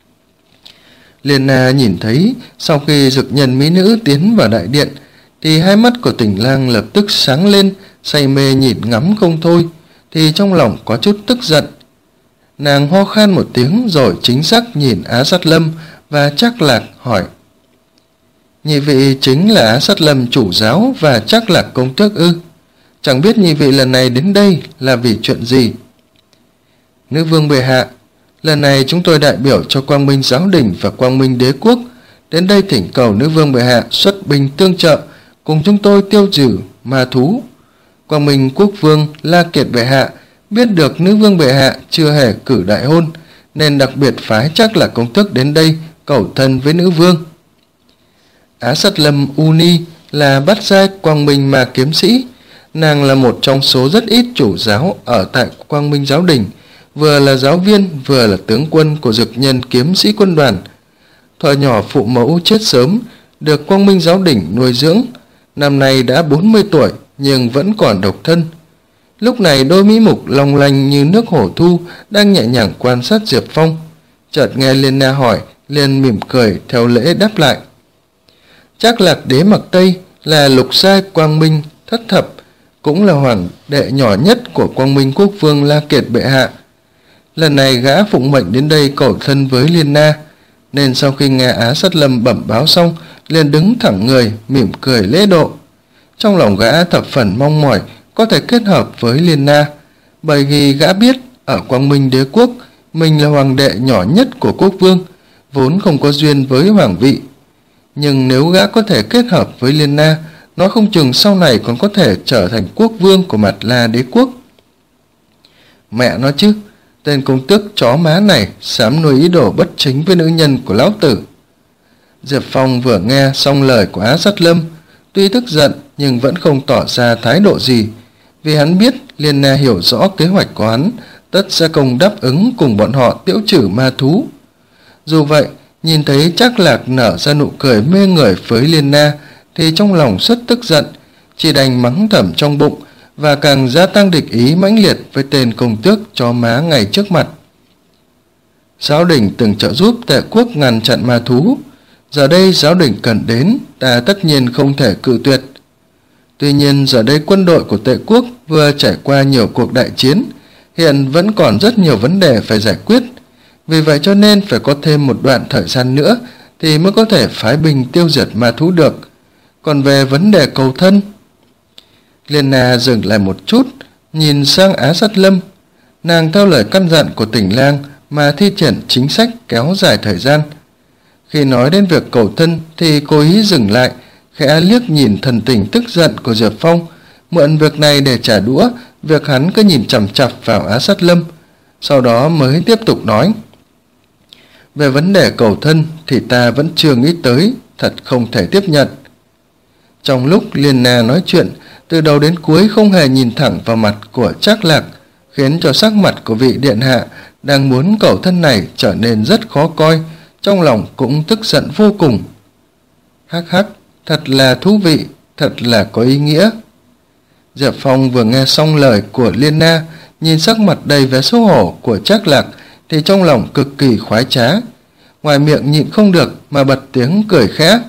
Liên Na nhìn thấy sau khi dực nhân mỹ nữ tiến vào đại điện, thì hai mắt của Tỉnh Lang lập tức sáng lên, say mê nhìn ngắm không thôi, thì trong lòng có chút tức giận. Nàng ho khan một tiếng rồi chính xác nhìn Á Sắt Lâm và Trác Lạc hỏi: nhị vị chính là Á Sắt Lâm chủ giáo và Trác Lạc công tước ư? Chẳng biết nhị vị lần này đến đây là vì chuyện gì? Nữ vương bệ hạ, lần này chúng tôi đại biểu cho Quang Minh giáo đình và Quang Minh đế quốc đến đây thỉnh cầu nữ vương bệ hạ xuất binh tương trợ, cùng chúng tôi tiêu trừ ma thú. Quang Minh quốc vương La Kiệt bệ hạ biết được nữ vương bệ hạ chưa hề cử đại hôn, nên đặc biệt phái Trác Lạc công tước đến đây cầu thân với nữ vương. Á Sắt Lâm Uni là bát giai Quang Minh ma kiếm sĩ. Nàng là một trong số rất ít chủ giáo ở tại Quang Minh giáo đình, vừa là giáo viên vừa là tướng quân của dực nhân kiếm sĩ quân đoàn. Thuở nhỏ phụ mẫu chết sớm, được Quang Minh giáo đình nuôi dưỡng. Năm nay đã bốn mươi tuổi nhưng vẫn còn độc thân. Lúc này đôi mỹ mục long lanh như nước hồ thu đang nhẹ nhàng quan sát Diệp Phong. Chợt nghe Liên Na hỏi, liền mỉm cười theo lễ đáp lại. Trác Lạc đế mặc Tây là lục giai Quang Minh thất thập, cũng là hoàng đệ nhỏ nhất của Quang Minh quốc vương La Kiệt bệ hạ. Lần này gã phụng mệnh đến đây cầu thân với Liên Na, nên sau khi nghe Á Sắt Lâm bẩm báo xong, liền đứng thẳng người mỉm cười lễ độ. Trong lòng gã thập phần mong mỏi có thể kết hợp với Liên Na, bởi vì gã biết ở Quang Minh đế quốc mình là hoàng đệ nhỏ nhất của quốc vương, vốn không có duyên với hoàng vị. Nhưng nếu gã có thể kết hợp với Liên Na, nó không chừng sau này còn có thể trở thành quốc vương của Mạt La đế quốc. Mẹ nó chứ, tên công tước chó má này dám nuôi ý đồ bất chính với nữ nhân của lão tử. Diệp Phong vừa nghe xong lời của Á Sắt Lâm, tuy tức giận nhưng vẫn không tỏ ra thái độ gì, vì hắn biết Liên Na hiểu rõ kế hoạch của hắn, tất sẽ cùng đáp ứng cùng bọn họ tiễu trừ ma thú. Dù vậy, nhìn thấy Trác Lạc nở ra nụ cười mê người với Liên Na, thì trong lòng rất tức giận, chỉ đành mắng thầm trong bụng và càng gia tăng địch ý mãnh liệt với tên công tước chó má ngay trước mặt. Giáo đình từng trợ giúp Tệ quốc ngăn chặn ma thú, giờ đây giáo đình cần đến, ta tất nhiên không thể cự tuyệt. Tuy nhiên giờ đây quân đội của Tệ quốc vừa trải qua nhiều cuộc đại chiến, hiện vẫn còn rất nhiều vấn đề phải giải quyết, vì vậy cho nên phải có thêm một đoạn thời gian nữa thì mới có thể phái binh tiêu diệt ma thú được. Còn về vấn đề cầu thân, Liên Na dừng lại một chút, nhìn sang Á Sắt Lâm. Nàng theo lời căn dặn của Tỉnh Lang mà thi triển chính sách kéo dài thời gian. Khi nói đến việc cầu thân thì cô ý dừng lại, khẽ liếc nhìn thần tình tức giận của Diệp Phong, mượn việc này để trả đũa việc hắn cứ nhìn chằm chằm vào Á Sắt Lâm, sau đó mới tiếp tục nói. Về vấn đề cầu thân thì ta vẫn chưa nghĩ tới, thật không thể tiếp nhận. Trong lúc Liên Na nói chuyện, từ đầu đến cuối không hề nhìn thẳng vào mặt của Trác Lạc, khiến cho sắc mặt của vị điện hạ đang muốn cầu thân này trở nên rất khó coi, trong lòng cũng tức giận vô cùng. Hắc hắc, thật là thú vị, thật là có ý nghĩa. Diệp Phong vừa nghe xong lời của Liên Na, nhìn sắc mặt đầy vẻ xấu hổ của Trác Lạc thì trong lòng cực kỳ khoái trá, ngoài miệng nhịn không được mà bật tiếng cười khẽ.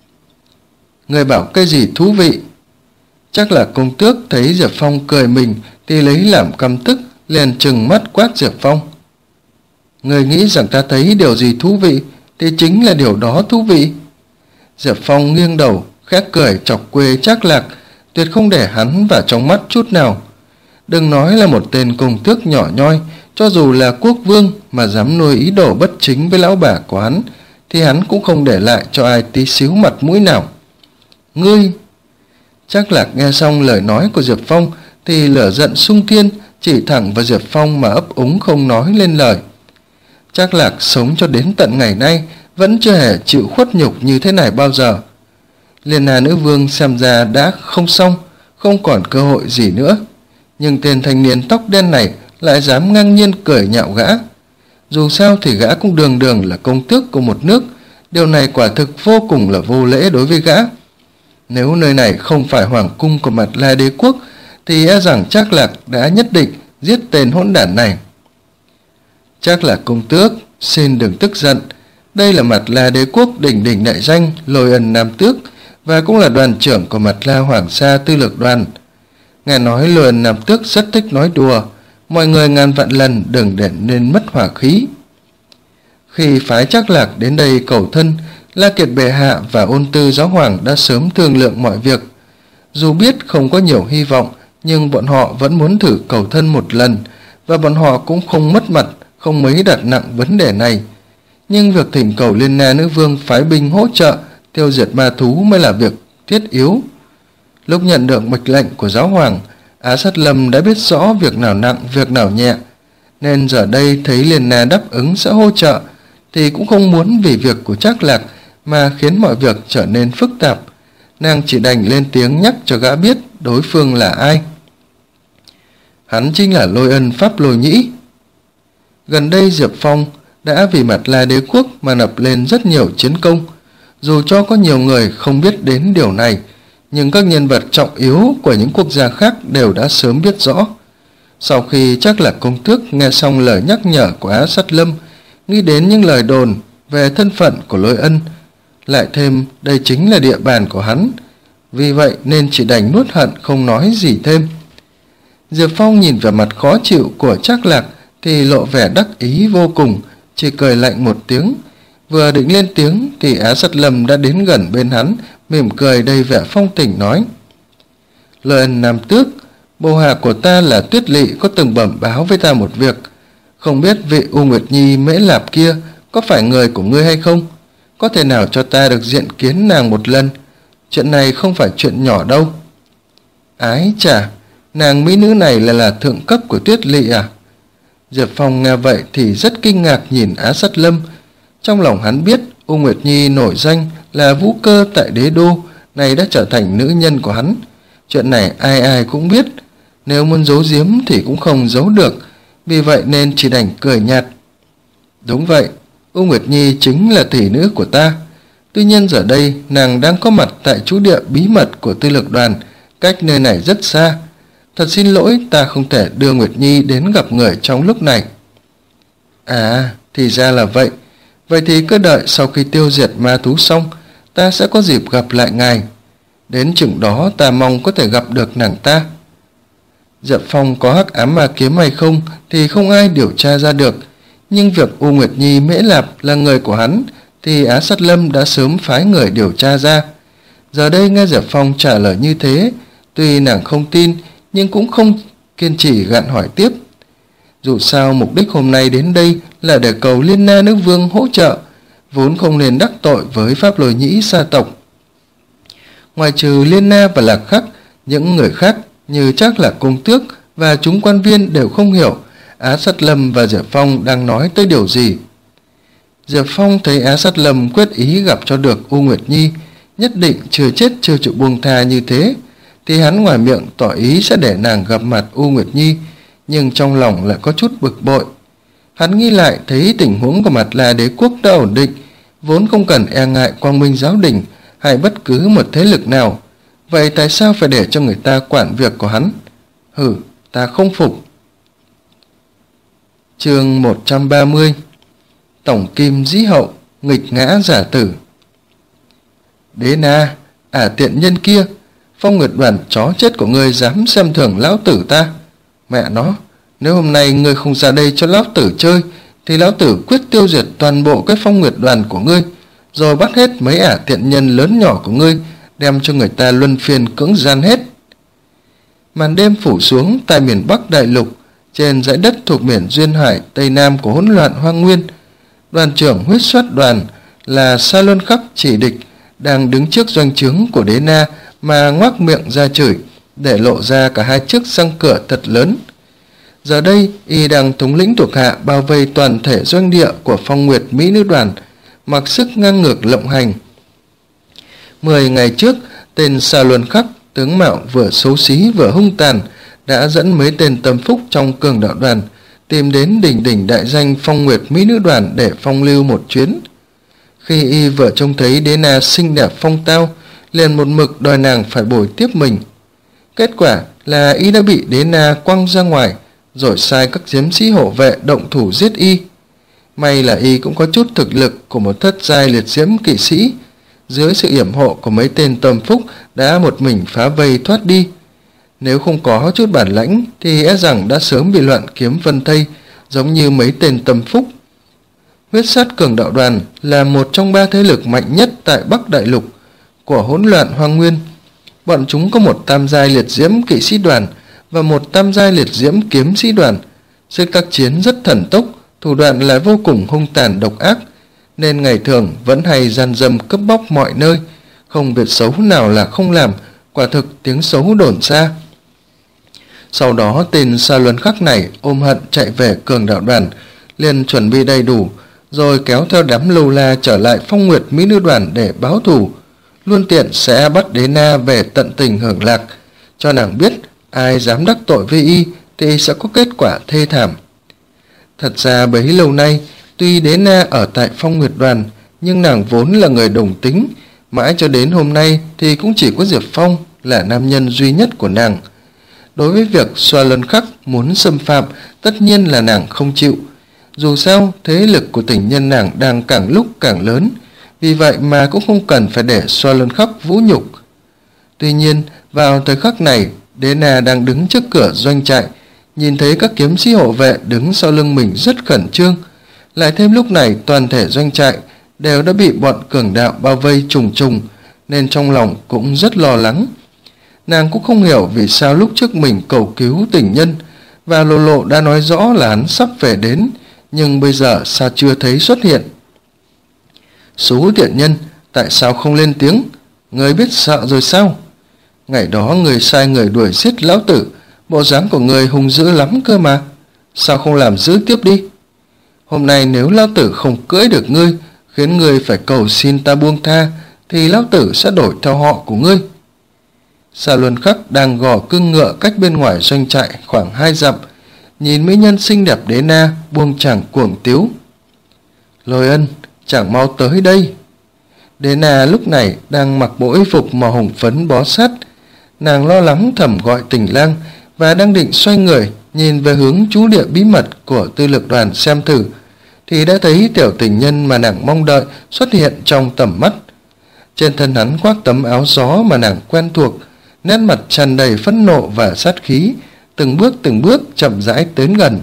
Người bảo cái gì thú vị? Chắc là công tước thấy Diệp Phong cười mình thì lấy làm căm tức, liền trừng mắt quát Diệp Phong. Người nghĩ rằng ta thấy điều gì thú vị thì chính là điều đó thú vị. Diệp Phong nghiêng đầu khẽ cười chọc quê Trác Lạc, tuyệt không để hắn vào trong mắt chút nào. Đừng nói là một tên công tước nhỏ nhoi, cho dù là quốc vương mà dám nuôi ý đồ bất chính với lão bà của hắn thì hắn cũng không để lại cho ai tí xíu mặt mũi nào. Ngươi! Trác Lạc nghe xong lời nói của Diệp Phong thì lửa giận sung thiên, chỉ thẳng vào Diệp Phong mà ấp úng không nói lên lời. Trác Lạc sống cho đến tận ngày nay vẫn chưa hề chịu khuất nhục như thế này bao giờ. Liên Na nữ vương xem ra đã không xong, không còn cơ hội gì nữa, nhưng tên thanh niên tóc đen này lại dám ngang nhiên cười nhạo gã. Dù sao thì gã cũng đường đường là công tước của một nước, điều này quả thực vô cùng là vô lễ đối với gã. Nếu nơi này không phải hoàng cung của Mạt La đế quốc thì e rằng Trác Lạc đã nhất định giết tên hỗn đản này. Trác Lạc công tước, xin đừng tức giận, đây là Mạt La đế quốc đỉnh đỉnh đại danh Lôi Ân Nam Tước, và cũng là đoàn trưởng của Mạt La Hoàng Sa Tư Lược Đoàn. Nghe nói Lôi Ân Nam Tước rất thích nói đùa, mọi người ngàn vạn lần đừng để nên mất hỏa khí. Khi phái Trác Lạc đến đây cầu thân, La Kiệt bệ hạ và Ôn Tư giáo hoàng đã sớm thương lượng mọi việc. Dù biết không có nhiều hy vọng, nhưng bọn họ vẫn muốn thử cầu thân một lần, và bọn họ cũng không mất mặt, không mấy đặt nặng vấn đề này. Nhưng việc thỉnh cầu Liên Na nữ vương phái binh hỗ trợ tiêu diệt ma thú mới là việc thiết yếu. Lúc nhận được mệnh lệnh của giáo hoàng, Á Sát Lâm đã biết rõ việc nào nặng, việc nào nhẹ, nên giờ đây thấy Liên Na đáp ứng sẽ hỗ trợ thì cũng không muốn vì việc của Trác Lạc mà khiến mọi việc trở nên phức tạp. Nàng chỉ đành lên tiếng nhắc cho gã biết đối phương là ai. Hắn chính là Lôi Ân Pháp Lôi Nhĩ. Gần đây Diệp Phong đã vì Mạt La đế quốc mà nập lên rất nhiều chiến công. Dù cho có nhiều người không biết đến điều này, nhưng các nhân vật trọng yếu của những quốc gia khác đều đã sớm biết rõ. Sau khi Trác Lạc công tước nghe xong lời nhắc nhở của Á Sát Lâm, nghĩ đến những lời đồn về thân phận của Lôi Ân, lại thêm đây chính là địa bàn của hắn, vì vậy nên chỉ đành nuốt hận không nói gì thêm. Diệp Phong nhìn vẻ mặt khó chịu của Trác Lạc thì lộ vẻ đắc ý vô cùng, chỉ cười lạnh một tiếng. Vừa định lên tiếng thì Á Sát Lâm đã đến gần bên hắn, mỉm cười đầy vẻ phong tình nói: Lôi Ân Nam Tước, bồ hạ của ta là Tuyết Lỵ có từng bẩm báo với ta một việc, không biết vị U Nguyệt Nhi Mễ Lạp kia có phải người của ngươi hay không? Có thể nào cho ta được diện kiến nàng một lần? Chuyện này không phải chuyện nhỏ đâu. Ái chà, nàng mỹ nữ này là là thượng cấp của Tuyết Lỵ à? Diệp Phong nghe vậy thì rất kinh ngạc nhìn Á Sát Lâm. Trong lòng hắn biết U Nguyệt Nhi nổi danh là vũ cơ tại đế đô, này đã trở thành nữ nhân của hắn. Chuyện này ai ai cũng biết, nếu muốn giấu giếm thì cũng không giấu được, vì vậy nên chỉ đành cười nhạt. Đúng vậy, U Nguyệt Nhi chính là tỷ nữ của ta. Tuy nhiên giờ đây nàng đang có mặt tại trú địa bí mật của Tư Lược Đoàn, cách nơi này rất xa. Thật xin lỗi, ta không thể đưa Nguyệt Nhi đến gặp người trong lúc này. À, thì ra là vậy. Vậy thì cứ đợi sau khi tiêu diệt ma thú xong, ta sẽ có dịp gặp lại ngài. Đến chừng đó ta mong có thể gặp được nàng ta. Diệp Phong có hắc ám ma kiếm hay không thì không ai điều tra ra được, nhưng việc U Nguyệt Nhi Mễ Lạp là người của hắn thì Á Sát Lâm đã sớm phái người điều tra ra. Giờ đây nghe Diệp Phong trả lời như thế, tuy nàng không tin nhưng cũng không kiên trì gạn hỏi tiếp. Dù sao mục đích hôm nay đến đây là để cầu Liên Na nữ vương hỗ trợ, vốn không nên đắc tội với Pháp Lôi Nhĩ sa tộc. Ngoài trừ Liên Na và Lạc Khắc, những người khác như Trác Lạc công tước và chúng quan viên đều không hiểu Á Sát Lâm và Diệp Phong đang nói tới điều gì. Diệp Phong thấy Á Sát Lâm quyết ý gặp cho được U Nguyệt Nhi, nhất định chưa chết chưa chịu buông tha như thế, thì hắn ngoài miệng tỏ ý sẽ để nàng gặp mặt U Nguyệt Nhi, nhưng trong lòng lại có chút bực bội. Hắn nghĩ lại thấy tình huống của Mạt La đế quốc đã ổn định, vốn không cần e ngại Quang Minh giáo đình hay bất cứ một thế lực nào. Vậy tại sao phải để cho người ta quản việc của hắn? Hừ, ta không phục. Chương một trăm ba mươi. Tổng kim dĩ hậu, nghịch ngã giả tử. Đế Na, ả tiện nhân kia, Phong Nguyệt Đoàn chó chết của ngươi dám xem thường lão tử ta. Mẹ nó, nếu hôm nay ngươi không ra đây cho lão tử chơi, thì lão tử quyết tiêu diệt toàn bộ cái Phong Nguyệt Đoàn của ngươi, rồi bắt hết mấy ả tiện nhân lớn nhỏ của ngươi, đem cho người ta luân phiên cưỡng gian hết. Màn đêm phủ xuống tại miền Bắc Đại Lục, trên dãy đất thuộc miền Duyên Hải Tây Nam của hỗn loạn hoang nguyên. Đoàn trưởng huyết soát đoàn là Sa Luân Khắc chỉ địch đang đứng trước doanh trướng của Đế Na mà ngoác miệng ra chửi, để lộ ra cả hai chiếc răng cửa thật lớn. Giờ đây y đang thống lĩnh thuộc hạ bao vây toàn thể doanh địa của Phong Nguyệt Mỹ Nữ Đoàn, mặc sức ngang ngược lộng hành. Mười ngày trước, tên Sa Luân Khắc, tướng mạo vừa xấu xí vừa hung tàn, đã dẫn mấy tên tâm phúc trong cường đạo đoàn tìm đến đỉnh đỉnh đại danh Phong Nguyệt Mỹ Nữ Đoàn để phong lưu một chuyến. Khi y vừa trông thấy Đế Na xinh đẹp phong tao, liền một mực đòi nàng phải bồi tiếp mình. Kết quả là y đã bị Đế Na quăng ra ngoài, rồi sai các chiến sĩ hộ vệ động thủ giết y. May là y cũng có chút thực lực của một thất giai liệt diễm kỵ sĩ, dưới sự yểm hộ của mấy tên tâm phúc đã một mình phá vây thoát đi. Nếu không có chút bản lãnh thì e rằng đã sớm bị loạn kiếm vân thây, giống như mấy tên tâm phúc. Huyết sát cường đạo đoàn là một trong ba thế lực mạnh nhất tại Bắc Đại Lục của hỗn loạn hoang nguyên. Bọn chúng có một tam giai liệt diễm kỵ sĩ đoàn và một tam giai liệt diễm kiếm sĩ đoàn. Sức tác chiến rất thần tốc, thủ đoạn lại vô cùng hung tàn độc ác, nên ngày thường vẫn hay gian dâm cướp bóc mọi nơi, không việc xấu nào là không làm, quả thực tiếng xấu đồn xa. Sau đó tên Sa Luân Khắc này ôm hận chạy về cường đạo đoàn, liền chuẩn bị đầy đủ, rồi kéo theo đám lâu la trở lại Phong Nguyệt Mỹ Nữ Đoàn để báo thù, luôn tiện sẽ bắt Đế Na về tận tình hưởng lạc, cho nàng biết ai dám đắc tội với y thì sẽ có kết quả thê thảm. Thật ra bấy lâu nay, tuy Đế Na ở tại Phong Nguyệt Đoàn, nhưng nàng vốn là người đồng tính, mãi cho đến hôm nay thì cũng chỉ có Diệp Phong là nam nhân duy nhất của nàng. Đối với việc Sa Luân Khắc muốn xâm phạm, tất nhiên là nàng không chịu. Dù sao, thế lực của tình nhân nàng đang càng lúc càng lớn, vì vậy mà cũng không cần phải để Sa Luân Khắc vũ nhục. Tuy nhiên, vào thời khắc này, Đế Na đang đứng trước cửa doanh trại, nhìn thấy các kiếm sĩ hộ vệ đứng sau lưng mình rất khẩn trương. Lại thêm lúc này toàn thể doanh trại đều đã bị bọn cường đạo bao vây trùng trùng, nên trong lòng cũng rất lo lắng. Nàng cũng không hiểu vì sao lúc trước mình cầu cứu tình nhân và lộ lộ đã nói rõ là hắn sắp về đến, nhưng bây giờ sao chưa thấy xuất hiện. Số tiện nhân, tại sao không lên tiếng? Người biết sợ rồi sao? Ngày đó người sai người đuổi giết lão tử, bộ dáng của người hung dữ lắm cơ mà, sao không làm giữ tiếp đi? Hôm nay nếu lão tử không cưỡi được ngươi, khiến ngươi phải cầu xin ta buông tha, thì lão tử sẽ đổi theo họ của ngươi. Sa Luân Khắc đang gò cưng ngựa cách bên ngoài doanh trại khoảng hai dặm, nhìn mỹ nhân xinh đẹp Đế Na buông chàng cuồng tiếu. Lôi Ân, chàng mau tới đây. Đế Na lúc này đang mặc bộ y phục màu hồng phấn bó sát, nàng lo lắng thầm gọi Tình Lang và đang định xoay người nhìn về hướng trú địa bí mật của tư lược đoàn xem thử, thì đã thấy tiểu tình nhân mà nàng mong đợi xuất hiện trong tầm mắt. Trên thân hắn khoác tấm áo gió mà nàng quen thuộc, nét mặt tràn đầy phẫn nộ và sát khí, từng bước từng bước chậm rãi đến gần.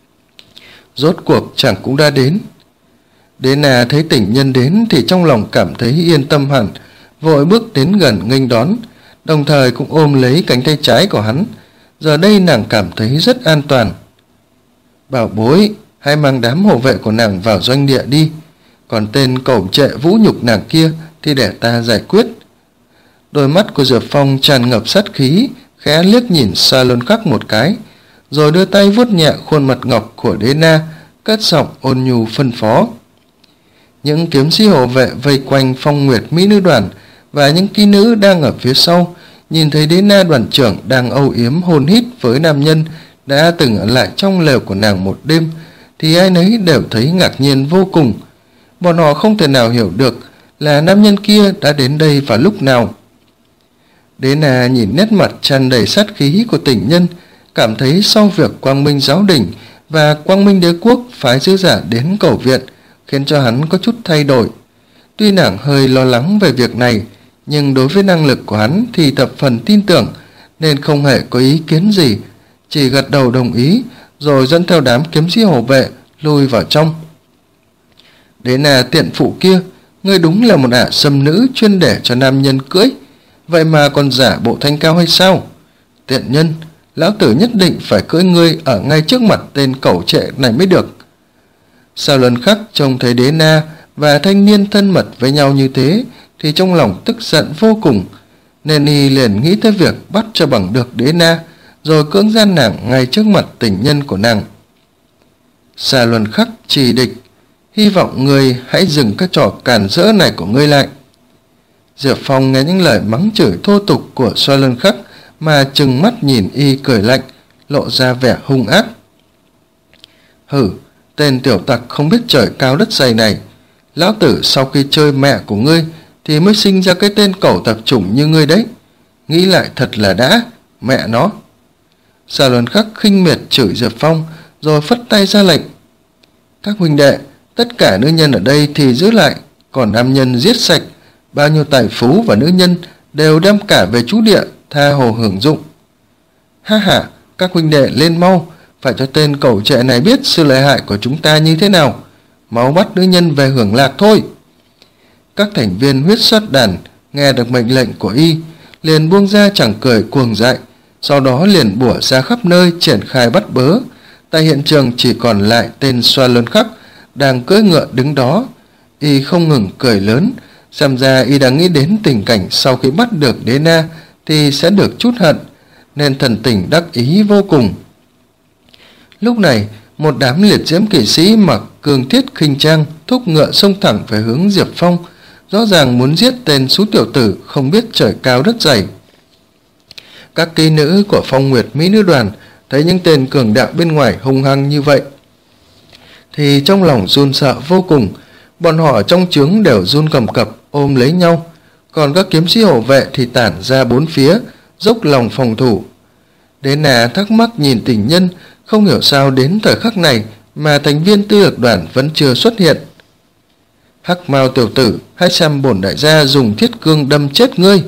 Rốt cuộc chàng cũng đã đến. Đế Na thấy tình nhân đến thì trong lòng cảm thấy yên tâm hẳn, vội bước đến gần nghênh đón, đồng thời cũng ôm lấy cánh tay trái của hắn. Giờ đây nàng cảm thấy rất an toàn. Bảo bối, hãy mang đám hộ vệ của nàng vào doanh địa đi, còn tên cẩu trệ vũ nhục nàng kia thì để ta giải quyết. Đôi mắt của Diệp Phong tràn ngập sát khí, khẽ liếc nhìn Sa Luân Khắc một cái, rồi đưa tay vuốt nhẹ khuôn mặt ngọc của Đế Na, cất giọng ôn nhu phân phó. Những kiếm sĩ hộ vệ vây quanh Phong Nguyệt Mỹ Nữ Đoàn và những kỹ nữ đang ở phía sau, nhìn thấy Đế Na đoàn trưởng đang âu yếm hôn hít với nam nhân đã từng ở lại trong lều của nàng một đêm, thì ai nấy đều thấy ngạc nhiên vô cùng. Bọn họ không thể nào hiểu được là nam nhân kia đã đến đây vào lúc nào. Đế Na nhìn nét mặt tràn đầy sát khí của tình nhân, cảm thấy sau việc Quang Minh giáo đình và Quang Minh đế quốc phái sứ giả đến cầu viện khiến cho hắn có chút thay đổi. Tuy nàng hơi lo lắng về việc này, nhưng đối với năng lực của hắn thì thập phần tin tưởng, nên không hề có ý kiến gì, chỉ gật đầu đồng ý, rồi dẫn theo đám kiếm sĩ hộ vệ lui vào trong. Đế Na tiện phụ kia, ngươi đúng là một ả sâm nữ chuyên để cho nam nhân cưỡi, vậy mà còn giả bộ thanh cao hay sao? Tiện nhân, lão tử nhất định phải cưỡi ngươi ở ngay trước mặt tên cẩu trệ này mới được. Sao lần khắc trông thấy Đế Na và thanh niên thân mật với nhau như thế thì trong lòng tức giận vô cùng, nên y liền nghĩ tới việc bắt cho bằng được Đế Na, rồi cưỡng gian nàng ngay trước mặt tình nhân của nàng. Sa Luân Khắc chỉ địch, hy vọng ngươi hãy dừng các trò càn rỡ này của ngươi lại. Diệp Phong nghe những lời mắng chửi thô tục của Sa Luân Khắc mà trừng mắt nhìn y cười lạnh, lộ ra vẻ hung ác. Hử, tên tiểu tặc không biết trời cao đất dày này, lão tử sau khi chơi mẹ của ngươi thì mới sinh ra cái tên cẩu tặc chủng như ngươi đấy. Nghĩ lại thật là đã, mẹ nó. Sa Luân Khắc khinh miệt chửi Diệp Phong, rồi phất tay ra lệnh. Các huynh đệ, tất cả nữ nhân ở đây thì giữ lại, còn nam nhân giết sạch, bao nhiêu tài phú và nữ nhân đều đem cả về trú địa, tha hồ hưởng dụng. Ha ha, các huynh đệ lên mau, phải cho tên cẩu trệ này biết sự lợi hại của chúng ta như thế nào. Máu bắt nữ nhân về hưởng lạc thôi. Các thành viên huyết sát đàn nghe được mệnh lệnh của y, liền buông ra chẳng cười cuồng dại, sau đó liền bủa ra khắp nơi triển khai bắt bớ. Tại hiện trường chỉ còn lại tên Sa Luân Khắc đang cưỡi ngựa đứng đó, y không ngừng cười lớn, xem ra y đang nghĩ đến tình cảnh sau khi bắt được Đế Na thì sẽ được chút hận, nên thần tình đắc ý vô cùng. Lúc này, một đám liệt diễm kỵ sĩ mặc cương thiết khinh trang thúc ngựa xông thẳng về hướng Diệp Phong, rõ ràng muốn giết tên xú tiểu tử không biết trời cao đất dày. Các kỹ nữ của Phong Nguyệt Mỹ Nữ Đoàn thấy những tên cường đạo bên ngoài hung hăng như vậy thì trong lòng run sợ vô cùng, bọn họ trong trướng đều run cầm cập ôm lấy nhau, còn các kiếm sĩ hộ vệ thì tản ra bốn phía, dốc lòng phòng thủ. Đế Na thắc mắc nhìn tình nhân, không hiểu sao đến thời khắc này mà thành viên tư lược đoàn vẫn chưa xuất hiện. Hắc Mao tiểu tử, hãy xem bổn đại gia dùng thiết cương đâm chết ngươi.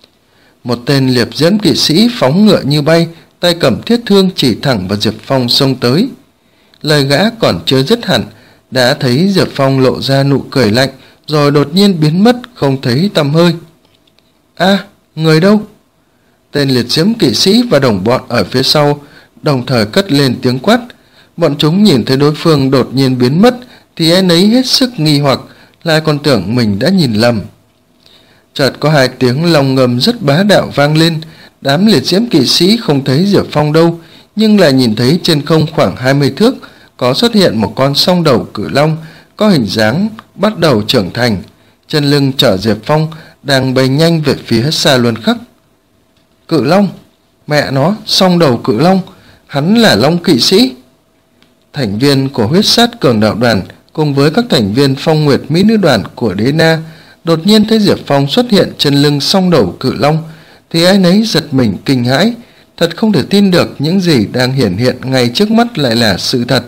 Một tên liệp diễm kỵ sĩ phóng ngựa như bay, tay cầm thiết thương chỉ thẳng vào Diệp Phong xông tới. Lời gã còn chưa dứt hẳn, đã thấy Diệp Phong lộ ra nụ cười lạnh, rồi đột nhiên biến mất không thấy tăm hơi. A, à, người đâu? Tên liệt diễm kỵ sĩ và đồng bọn ở phía sau đồng thời cất lên tiếng quát. Bọn chúng nhìn thấy đối phương đột nhiên biến mất thì ai nấy hết sức nghi hoặc, lại còn tưởng mình đã nhìn lầm. Chợt có hai tiếng long ngầm rất bá đạo vang lên. Đám liệt diễm kỵ sĩ không thấy Diệp Phong đâu, nhưng lại nhìn thấy trên không khoảng hai mươi thước có xuất hiện một con song đầu cự long có hình dáng bắt đầu trưởng thành, chân lưng chở Diệp Phong đang bay nhanh về phía Sa Luân Khắc. Cự long, mẹ nó, song đầu cự long, hắn là long kỵ sĩ. Thành viên của huyết sát cường đạo đoàn cùng với các thành viên Phong Nguyệt Mỹ Nữ Đoàn của Đế Na đột nhiên thấy Diệp Phong xuất hiện chân lưng song đầu cự long thì ai nấy giật mình kinh hãi, thật không thể tin được những gì đang hiển hiện ngay trước mắt lại là sự thật.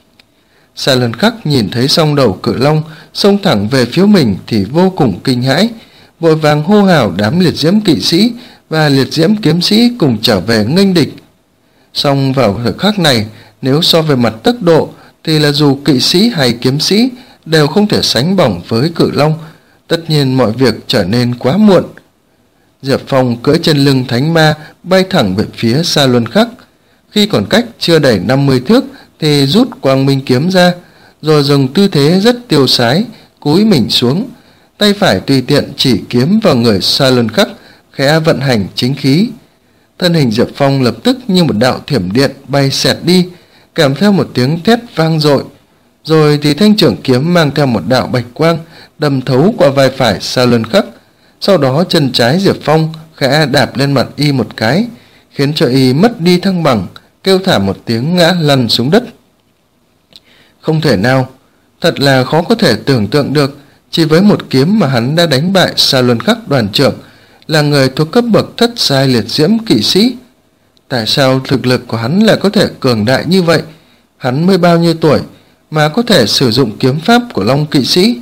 Sa Luân Khắc nhìn thấy song đầu cự long xông thẳng về phía mình thì vô cùng kinh hãi, vội vàng hô hào đám liệt diễm kỵ sĩ và liệt diễm kiếm sĩ cùng trở về nghênh địch. Song vào thời khắc này, nếu so về mặt tốc độ thì là dù kỵ sĩ hay kiếm sĩ đều không thể sánh bằng với cự long, tất nhiên mọi việc trở nên quá muộn. Diệp Phong cưỡi chân lưng thánh ma bay thẳng về phía Sa Luân Khắc. Khi còn cách chưa đầy năm mươi thước thì rút quang minh kiếm ra, rồi dùng tư thế rất tiêu sái cúi mình xuống, tay phải tùy tiện chỉ kiếm vào người Sa Luân Khắc, khẽ vận hành chính khí. Thân hình Diệp Phong lập tức như một đạo thiểm điện bay xẹt đi, kèm theo một tiếng thét vang dội, rồi thì thanh trưởng kiếm mang theo một đạo bạch quang đâm thấu qua vai phải Sa Luân Khắc. Sau đó chân trái Diệp Phong khẽ đạp lên mặt y một cái, khiến cho y mất đi thăng bằng, kêu thảm một tiếng ngã lăn xuống đất. Không thể nào, thật là khó có thể tưởng tượng được, Chỉ với một kiếm mà hắn đã đánh bại Sa Luân Khắc đoàn trưởng, là người thuộc cấp bậc thất giai liệt diễm kỵ sĩ. Tại sao thực lực của hắn lại có thể cường đại như vậy? Hắn mới bao nhiêu tuổi mà có thể sử dụng kiếm pháp của Long kỵ sĩ?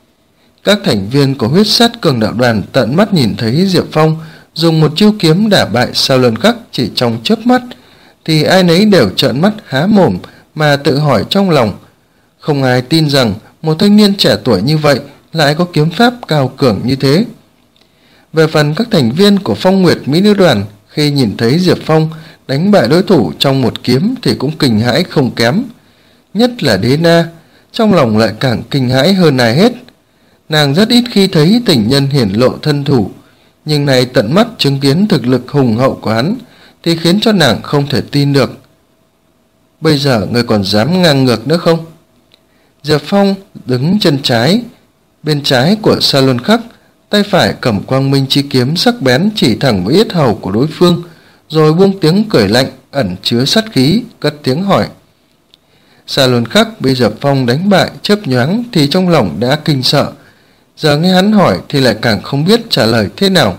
Các thành viên của huyết sát cường đạo đoàn tận mắt nhìn thấy Diệp Phong dùng một chiêu kiếm đả bại Sa Luân Khắc chỉ trong chớp mắt, thì ai nấy đều trợn mắt há mồm mà tự hỏi trong lòng. Không ai tin rằng một thanh niên trẻ tuổi như vậy lại có kiếm pháp cao cường như thế. Về phần các thành viên của Phong Nguyệt Mỹ Nữ đoàn, khi nhìn thấy Diệp Phong đánh bại đối thủ trong một kiếm thì cũng kinh hãi không kém. Nhất là Đế Na, trong lòng lại càng kinh hãi hơn ai hết. Nàng rất ít khi thấy tình nhân hiển lộ thân thủ, nhưng này tận mắt chứng kiến thực lực hùng hậu của hắn thì khiến cho nàng không thể tin được. Bây giờ ngươi còn dám ngang ngược nữa không? Diệp Phong đứng chân trái, bên trái của Sa Luân Khắc, tay phải cầm quang minh chi kiếm sắc bén chỉ thẳng vào yết hầu của đối phương, rồi buông tiếng cười lạnh ẩn chứa sát khí, cất tiếng hỏi. Sa Luân Khắc bị Diệp Phong đánh bại chớp nhoáng thì trong lòng đã kinh sợ, giờ nghe hắn hỏi thì lại càng không biết trả lời thế nào.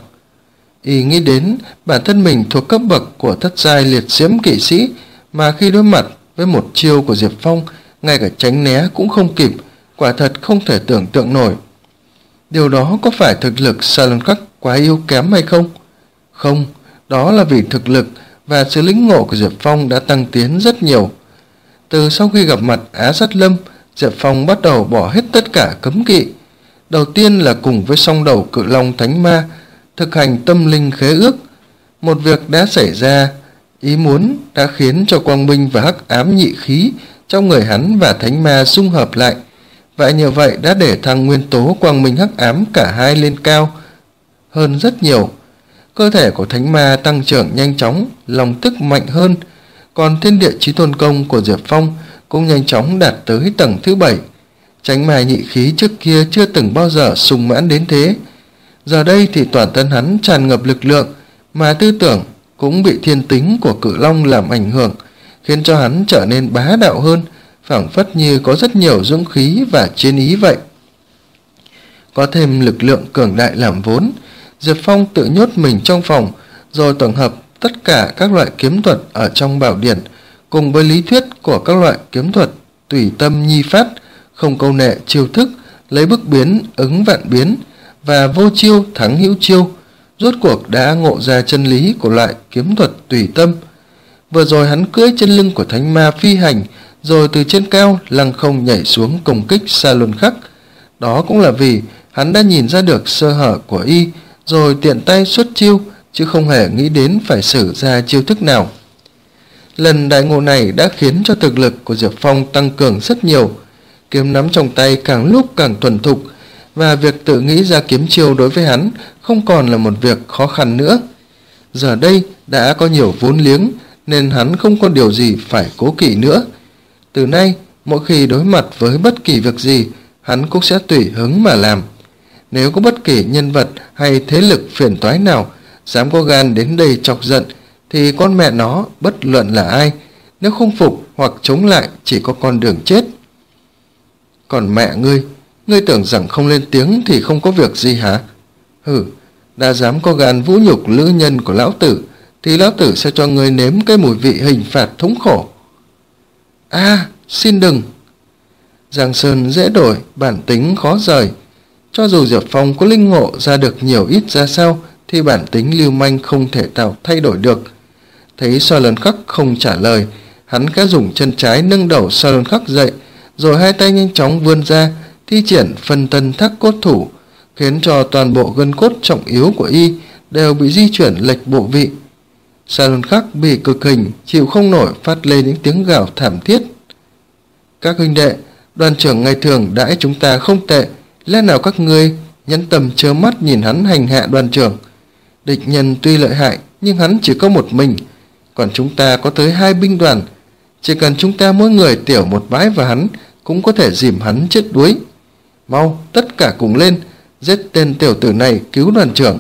Y nghĩ đến bản thân mình thuộc cấp bậc của thất giai liệt diễm kỵ sĩ, mà khi đối mặt với một chiêu của Diệp Phong, ngay cả tránh né cũng không kịp, quả thật không thể tưởng tượng nổi. Điều đó có phải thực lực Sa Luân Khắc quá yếu kém hay không? Không, đó là vì thực lực và sự lĩnh ngộ của Diệp Phong đã tăng tiến rất nhiều. Từ sau khi gặp mặt Á Sát Lâm, Diệp Phong bắt đầu bỏ hết tất cả cấm kỵ. Đầu tiên là cùng với song đầu cự long thánh ma thực hành tâm linh khế ước. Một việc đã xảy ra, ý muốn đã khiến cho quang minh và hắc ám nhị khí trong người hắn và thánh ma xung hợp lại. Vậy nhờ vậy đã để thăng nguyên tố quang minh hắc ám cả hai lên cao hơn rất nhiều. Cơ thể của thánh ma tăng trưởng nhanh chóng, lòng tức mạnh hơn, còn thiên địa chí tôn công của Diệp Phong cũng nhanh chóng đạt tới tầng thứ bảy. Chánh ma nhị khí trước kia chưa từng bao giờ sung mãn đến thế. Giờ đây thì toàn thân hắn tràn ngập lực lượng, mà tư tưởng cũng bị thiên tính của cự long làm ảnh hưởng, khiến cho hắn trở nên bá đạo hơn, phảng phất như có rất nhiều dũng khí và chiến ý vậy. Có thêm lực lượng cường đại làm vốn, Diệp Phong tự nhốt mình trong phòng, rồi tổng hợp tất cả các loại kiếm thuật ở trong bảo điển, cùng với lý thuyết của các loại kiếm thuật tùy tâm nhi phát, không câu nệ chiêu thức, lấy bức biến ứng vạn biến và vô chiêu thắng hữu chiêu, rốt cuộc đã ngộ ra chân lý của loại kiếm thuật tùy tâm. Vừa rồi hắn cưỡi trên lưng của thánh ma phi hành, rồi từ trên cao lăng không nhảy xuống công kích Sa Luân Khắc. Đó cũng là vì hắn đã nhìn ra được sơ hở của y, rồi tiện tay xuất chiêu, chứ không hề nghĩ đến phải sử ra chiêu thức nào. Lần đại ngộ này đã khiến cho thực lực của Diệp Phong tăng cường rất nhiều, kiếm nắm trong tay càng lúc càng thuần thục, và việc tự nghĩ ra kiếm chiêu đối với hắn không còn là một việc khó khăn nữa. Giờ đây đã có nhiều vốn liếng, nên hắn không có điều gì phải cố kỵ nữa. Từ nay, mỗi khi đối mặt với bất kỳ việc gì, hắn cũng sẽ tùy hứng mà làm. Nếu có bất kỳ nhân vật hay thế lực phiền toái nào dám có gan đến đây chọc giận, thì con mẹ nó bất luận là ai, nếu không phục hoặc chống lại chỉ có con đường chết. Còn mẹ ngươi, ngươi tưởng rằng không lên tiếng thì không có việc gì hả? Hừ, đã dám có gan vũ nhục nữ nhân của lão tử, thì lão tử sẽ cho ngươi nếm cái mùi vị hình phạt thống khổ. A, à, xin đừng. Giang sơn dễ đổi, bản tính khó rời. Cho dù Diệp Phong có linh ngộ ra được nhiều ít ra sao, thì bản tính lưu manh không thể tạo thay đổi được. Thấy Sa Luân Khắc không trả lời, hắn khẽ dùng chân trái nâng đầu Sa Luân Khắc dậy, rồi hai tay nhanh chóng vươn ra, thi triển phân tân thác cốt thủ, khiến cho toàn bộ gân cốt trọng yếu của y đều bị di chuyển lệch bộ vị. Sa Luân Khắc bị cực hình, chịu không nổi, phát lên những tiếng gào thảm thiết. Các huynh đệ, đoàn trưởng ngày thường đãi chúng ta không tệ, lẽ nào các ngươi nhẫn tâm trơ mắt nhìn hắn hành hạ đoàn trưởng? Địch nhân tuy lợi hại, nhưng hắn chỉ có một mình, còn chúng ta có tới hai binh đoàn. Chỉ cần chúng ta mỗi người tiểu một bãi vào hắn, cũng có thể dìm hắn chết đuối. Mau, tất cả cùng lên, giết tên tiểu tử này, cứu đoàn trưởng.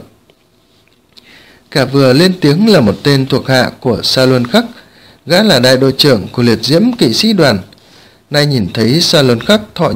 Cả vừa lên tiếng là một tên thuộc hạ của Sa Luân Khắc, gã là đại đội trưởng của liệt diễm kỵ sĩ đoàn. Nay nhìn thấy Sa Luân Khắc thọ nhục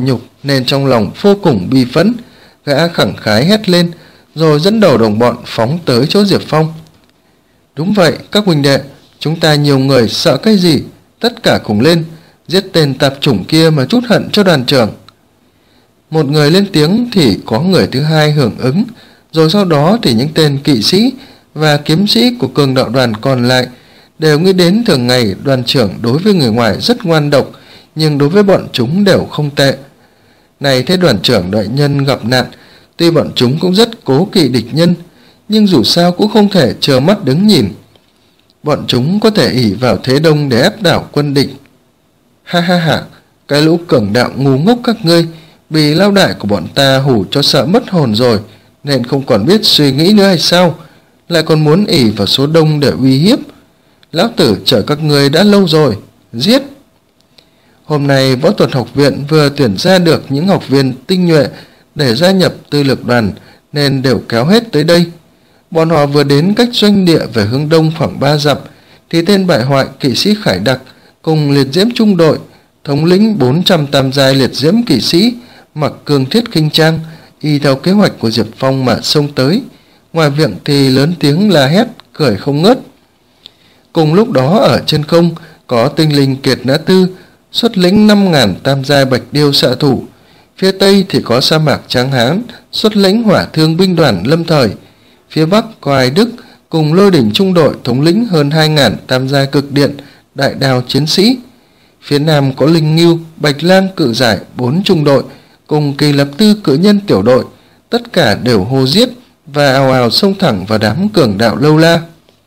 nên trong lòng vô cùng bi phẫn, gã khẳng khái hét lên, rồi dẫn đầu đồng bọn phóng tới chỗ Diệp Phong. Đúng vậy, các huynh đệ, chúng ta nhiều người sợ cái gì, tất cả cùng lên, giết tên tạp chủng kia mà trút hận cho đoàn trưởng. Một người lên tiếng thì có người thứ hai hưởng ứng, rồi sau đó thì những tên kỵ sĩ và kiếm sĩ của cường đạo đoàn còn lại đều nghĩ đến thường ngày đoàn trưởng đối với người ngoài rất ngoan độc, nhưng đối với bọn chúng đều không tệ. Này thấy đoàn trưởng đại nhân gặp nạn, tuy bọn chúng cũng rất cố kỵ địch nhân, nhưng dù sao cũng không thể trơ mắt đứng nhìn. Bọn chúng có thể ỷ vào thế đông để ép đảo quân địch. Ha ha ha, cái lũ cường đạo ngu ngốc các ngươi, bị lao đại của bọn ta hù cho sợ mất hồn rồi, nên không còn biết suy nghĩ nữa hay sao, lại còn muốn ỷ vào số đông để uy hiếp. Lão tử chờ các ngươi đã lâu rồi, giết! Hôm nay võ thuật học viện vừa tuyển ra được những học viên tinh nhuệ để gia nhập tư lược đoàn, nên đều kéo hết tới đây. Bọn họ vừa đến cách doanh địa về hướng đông khoảng ba dặm, thì tên bại hoại kỵ sĩ Khải Đặc cùng liệt diễm trung đội, thống lĩnh bốn trăm tam giai liệt diễm kỵ sĩ, mặc cương thiết khinh trang, y theo kế hoạch của Diệp Phong mà xông tới. Ngoài miệng thì lớn tiếng la hét, cười không ngớt. Cùng lúc đó ở trên không có tinh linh Kiệt Nã Tư xuất lĩnh năm ngàn tam giai bạch điêu xạ thủ. Phía tây thì có sa mạc Tráng Hán xuất lĩnh hỏa thương binh đoàn lâm thời. Phía bắc có Ai Đức cùng lôi đỉnh trung đội thống lĩnh hơn hai ngàn tam giai cực điện đại đao chiến sĩ. Phía nam có Linh Ngưu, Bạch Lang cự giải bốn trung đội cùng Kỳ Lập Tư cự nhân tiểu đội, tất cả đều hô giết và ào ào xông thẳng vào đám cường đạo lâu la.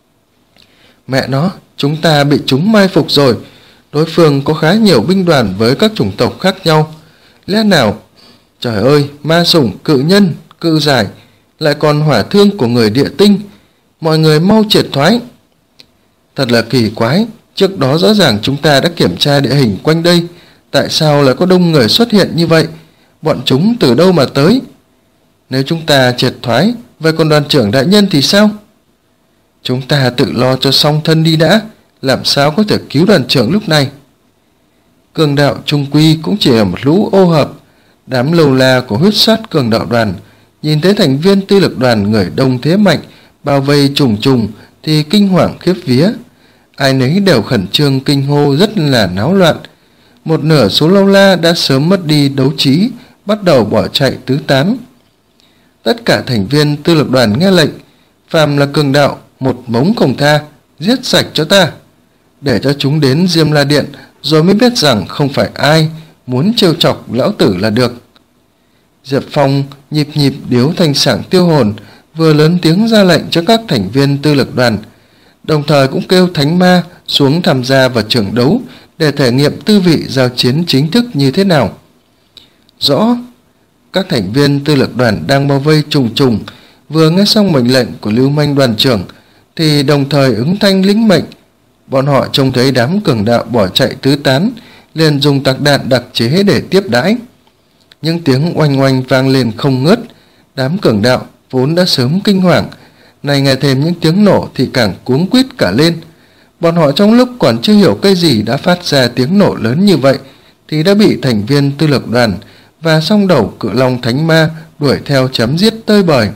Mẹ nó, chúng ta bị chúng mai phục rồi. Đối phương có khá nhiều binh đoàn với các chủng tộc khác nhau. Lẽ nào? Trời ơi, ma sủng, cự nhân, cự giải, lại còn hỏa thương của người địa tinh. Mọi người mau triệt thoái. Thật là kỳ quái, trước đó rõ ràng chúng ta đã kiểm tra địa hình quanh đây, tại sao lại có đông người xuất hiện như vậy? Bọn chúng từ đâu mà tới? Nếu chúng ta triệt thoái, vậy còn đoàn trưởng đại nhân thì sao? Chúng ta tự lo cho xong thân đi đã, làm sao có thể cứu đoàn trưởng lúc này? Cường đạo trung quy cũng chỉ là một lũ ô hợp. Đám lâu la của huyết sát cường đạo đoàn nhìn thấy thành viên tư lực đoàn người đông thế mạnh bao vây trùng trùng thì kinh hoàng khiếp vía. Ai nấy đều khẩn trương kinh hô, rất là náo loạn. Một nửa số lâu la đã sớm mất đi đấu trí, bắt đầu bỏ chạy tứ tán. Tất cả thành viên tư lực đoàn nghe lệnh, phàm là cường đạo một mống không tha, giết sạch cho ta, để cho chúng đến Diêm La Điện rồi mới biết rằng không phải ai muốn trêu chọc lão tử là được. Diệp Phong nhịp nhịp điếu thanh sảng tiêu hồn, vừa lớn tiếng ra lệnh cho các thành viên tư lực đoàn, đồng thời cũng kêu thánh ma xuống tham gia vào trường đấu để thể nghiệm tư vị giao chiến chính thức như thế nào. Rõ. Các thành viên tư lực đoàn đang bao vây trùng trùng vừa nghe xong mệnh lệnh của lưu manh đoàn trưởng thì đồng thời ứng thanh lĩnh mệnh. Bọn họ trông thấy đám cường đạo bỏ chạy tứ tán, liền dùng tạc đạn đặc chế để tiếp đãi. Những tiếng oanh oanh vang lên không ngớt. Đám cường đạo vốn đã sớm kinh hoàng, này nghe thêm những tiếng nổ thì càng cuống quýt cả lên. Bọn họ trong lúc còn chưa hiểu cái gì đã phát ra tiếng nổ lớn như vậy thì đã bị thành viên tư lực đoàn và song đầu cự long thánh ma đuổi theo chém giết tơi bời.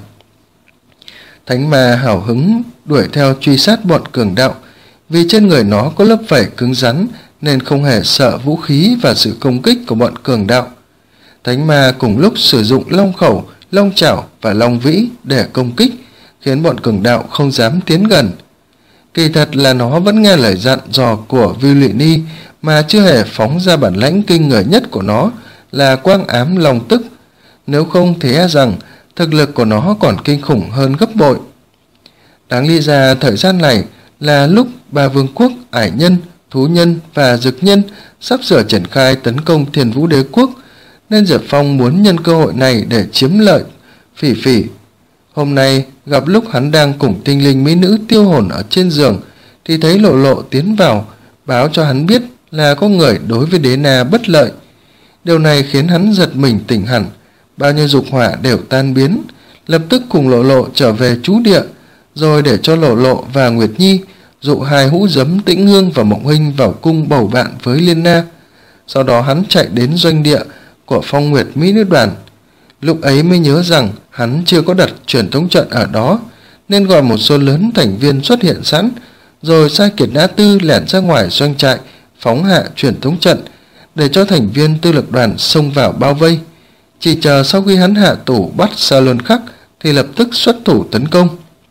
Thánh ma hào hứng đuổi theo truy sát bọn cường đạo, vì trên người nó có lớp vảy cứng rắn nên không hề sợ vũ khí và sự công kích của bọn cường đạo. Thánh ma cùng lúc sử dụng long khẩu, long chảo và long vĩ để công kích, khiến bọn cường đạo không dám tiến gần. Kỳ thật là nó vẫn nghe lời dặn dò của Viu Lệ Ni mà chưa hề phóng ra bản lãnh kinh người nhất của nó là quang ám long tức. Nếu không thì e rằng thực lực của nó còn kinh khủng hơn gấp bội. Đáng lý ra thời gian này là lúc ba vương quốc ải nhân, thú nhân và dực nhân sắp sửa triển khai tấn công Thiên Vũ Đế quốc, nên Diệp Phong muốn nhân cơ hội này để chiếm lợi. Phỉ Phỉ hôm nay gặp lúc hắn đang cùng tinh linh mỹ nữ tiêu hồn ở trên giường thì thấy Lộ Lộ tiến vào, báo cho hắn biết là có người đối với Đế Na bất lợi. Điều này khiến hắn giật mình tỉnh hẳn, bao nhiêu dục hỏa đều tan biến, lập tức cùng Lộ Lộ trở về trú địa, rồi để cho Lộ Lộ và Nguyệt Nhi dụ hai hũ giấm Tĩnh Hương và Mộng Hinh vào cung bầu bạn với Liên Na. Sau đó hắn chạy đến doanh địa của Phong Nguyệt Mỹ Nữ Đoàn. Lúc ấy mới nhớ rằng hắn chưa có đặt truyền tống trận ở đó, nên gọi một số lớn thành viên xuất hiện sẵn, rồi sai Kiệt Nhã Tư lẻn ra ngoài doanh trại, phóng hạ truyền tống trận, để cho thành viên tư lực đoàn xông vào bao vây. Chỉ chờ sau khi hắn hạ tủ bắt Sa Luân Khắc thì lập tức xuất thủ tấn công.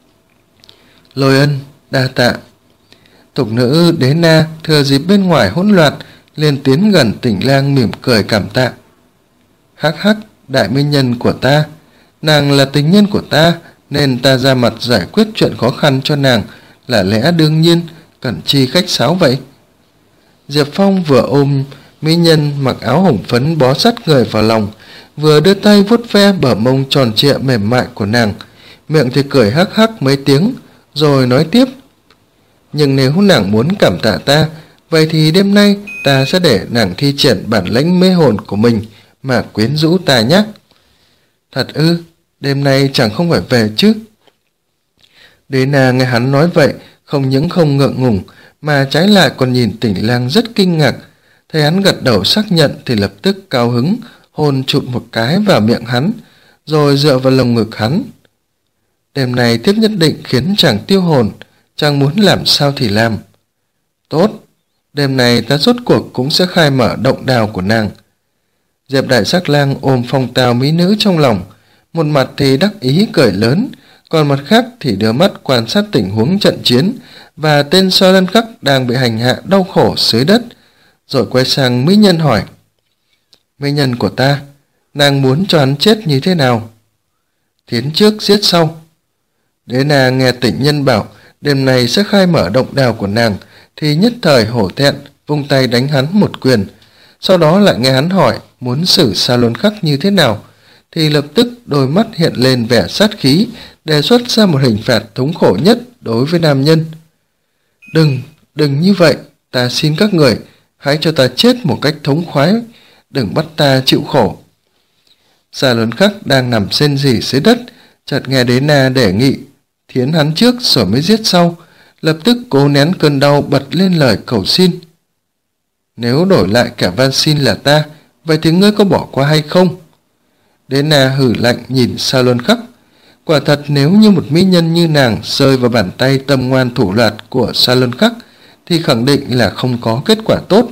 Lôi Ân, đa tạ. Tục nữ Đế Na thừa dịp bên ngoài hỗn loạn liền tiến gần Tỉnh Lang mỉm cười cảm tạ. Hắc hắc, đại mỹ nhân của ta, nàng là tình nhân của ta, nên ta ra mặt giải quyết chuyện khó khăn cho nàng là lẽ đương nhiên, cần chi khách sáo vậy. Diệp Phong vừa ôm mỹ nhân mặc áo hồng phấn bó sát người vào lòng, vừa đưa tay vuốt ve bờ mông tròn trịa mềm mại của nàng, miệng thì cười hắc hắc mấy tiếng, rồi nói tiếp. Nhưng nếu nàng muốn cảm tạ ta, vậy thì đêm nay ta sẽ để nàng thi triển bản lĩnh mê hồn của mình mà quyến rũ ta nhé. Thật ư? Đêm nay chẳng không phải về chứ? Đế Na nghe hắn nói vậy, không những không ngượng ngùng, mà trái lại còn nhìn Tỉnh Lang rất kinh ngạc. Thấy hắn gật đầu xác nhận thì lập tức cao hứng, hôn chụt một cái vào miệng hắn, rồi dựa vào lồng ngực hắn. Đêm nay tiếp nhất định khiến chàng tiêu hồn, chàng muốn làm sao thì làm. Tốt, đêm nay ta rốt cuộc cũng sẽ khai mở động đào của nàng. Diệp Đại Sắc Lang ôm phong tào mỹ nữ trong lòng, một mặt thì đắc ý cười lớn, còn mặt khác thì đưa mắt quan sát tình huống trận chiến và tên Sa Luân Khắc đang bị hành hạ đau khổ dưới đất, rồi quay sang mỹ nhân hỏi. Mỹ nhân của ta, nàng muốn cho hắn chết như thế nào? Tiến trước giết sau. Đế Na nghe Tỉnh Nhân bảo đêm nay sẽ khai mở động đào của nàng thì nhất thời hổ thẹn, vung tay đánh hắn một quyền. Sau đó lại nghe hắn hỏi muốn xử Sa Luân Khắc như thế nào, thì lập tức đôi mắt hiện lên vẻ sát khí, đề xuất ra một hình phạt thống khổ nhất đối với nam nhân. Đừng, đừng như vậy, ta xin các người, hãy cho ta chết một cách thống khoái, đừng bắt ta chịu khổ. Sa Luân Khắc đang nằm rên rỉ dưới đất, chợt nghe Đế Na đề nghị, thiến hắn trước rồi mới giết sau, lập tức cố nén cơn đau bật lên lời cầu xin. Nếu đổi lại cả van xin là ta, vậy thì ngươi có bỏ qua hay không? Đế Na hử lạnh nhìn Sa Luân Khắc. Quả thật nếu như một mỹ nhân như nàng rơi vào bàn tay tâm ngoan thủ lạt của Sa Luân Khắc thì khẳng định là không có kết quả tốt.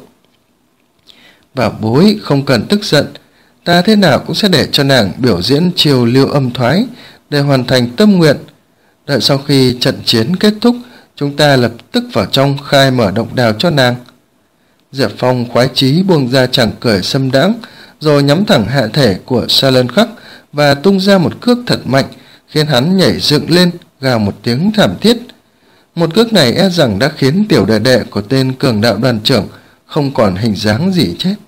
Bảo bối, không cần tức giận, ta thế nào cũng sẽ để cho nàng biểu diễn chiều lưu âm thoái để hoàn thành tâm nguyện. Đợi sau khi trận chiến kết thúc, chúng ta lập tức vào trong khai mở động đào cho nàng. Diệp Phong khoái chí buông ra chàng cười xâm đãng, rồi nhắm thẳng hạ thể của Sa Luân Khắc và tung ra một cước thật mạnh, khiến hắn nhảy dựng lên, gào một tiếng thảm thiết. Một cước này e rằng đã khiến tiểu đệ đệ của tên cường đạo đoàn trưởng không còn hình dáng gì chết.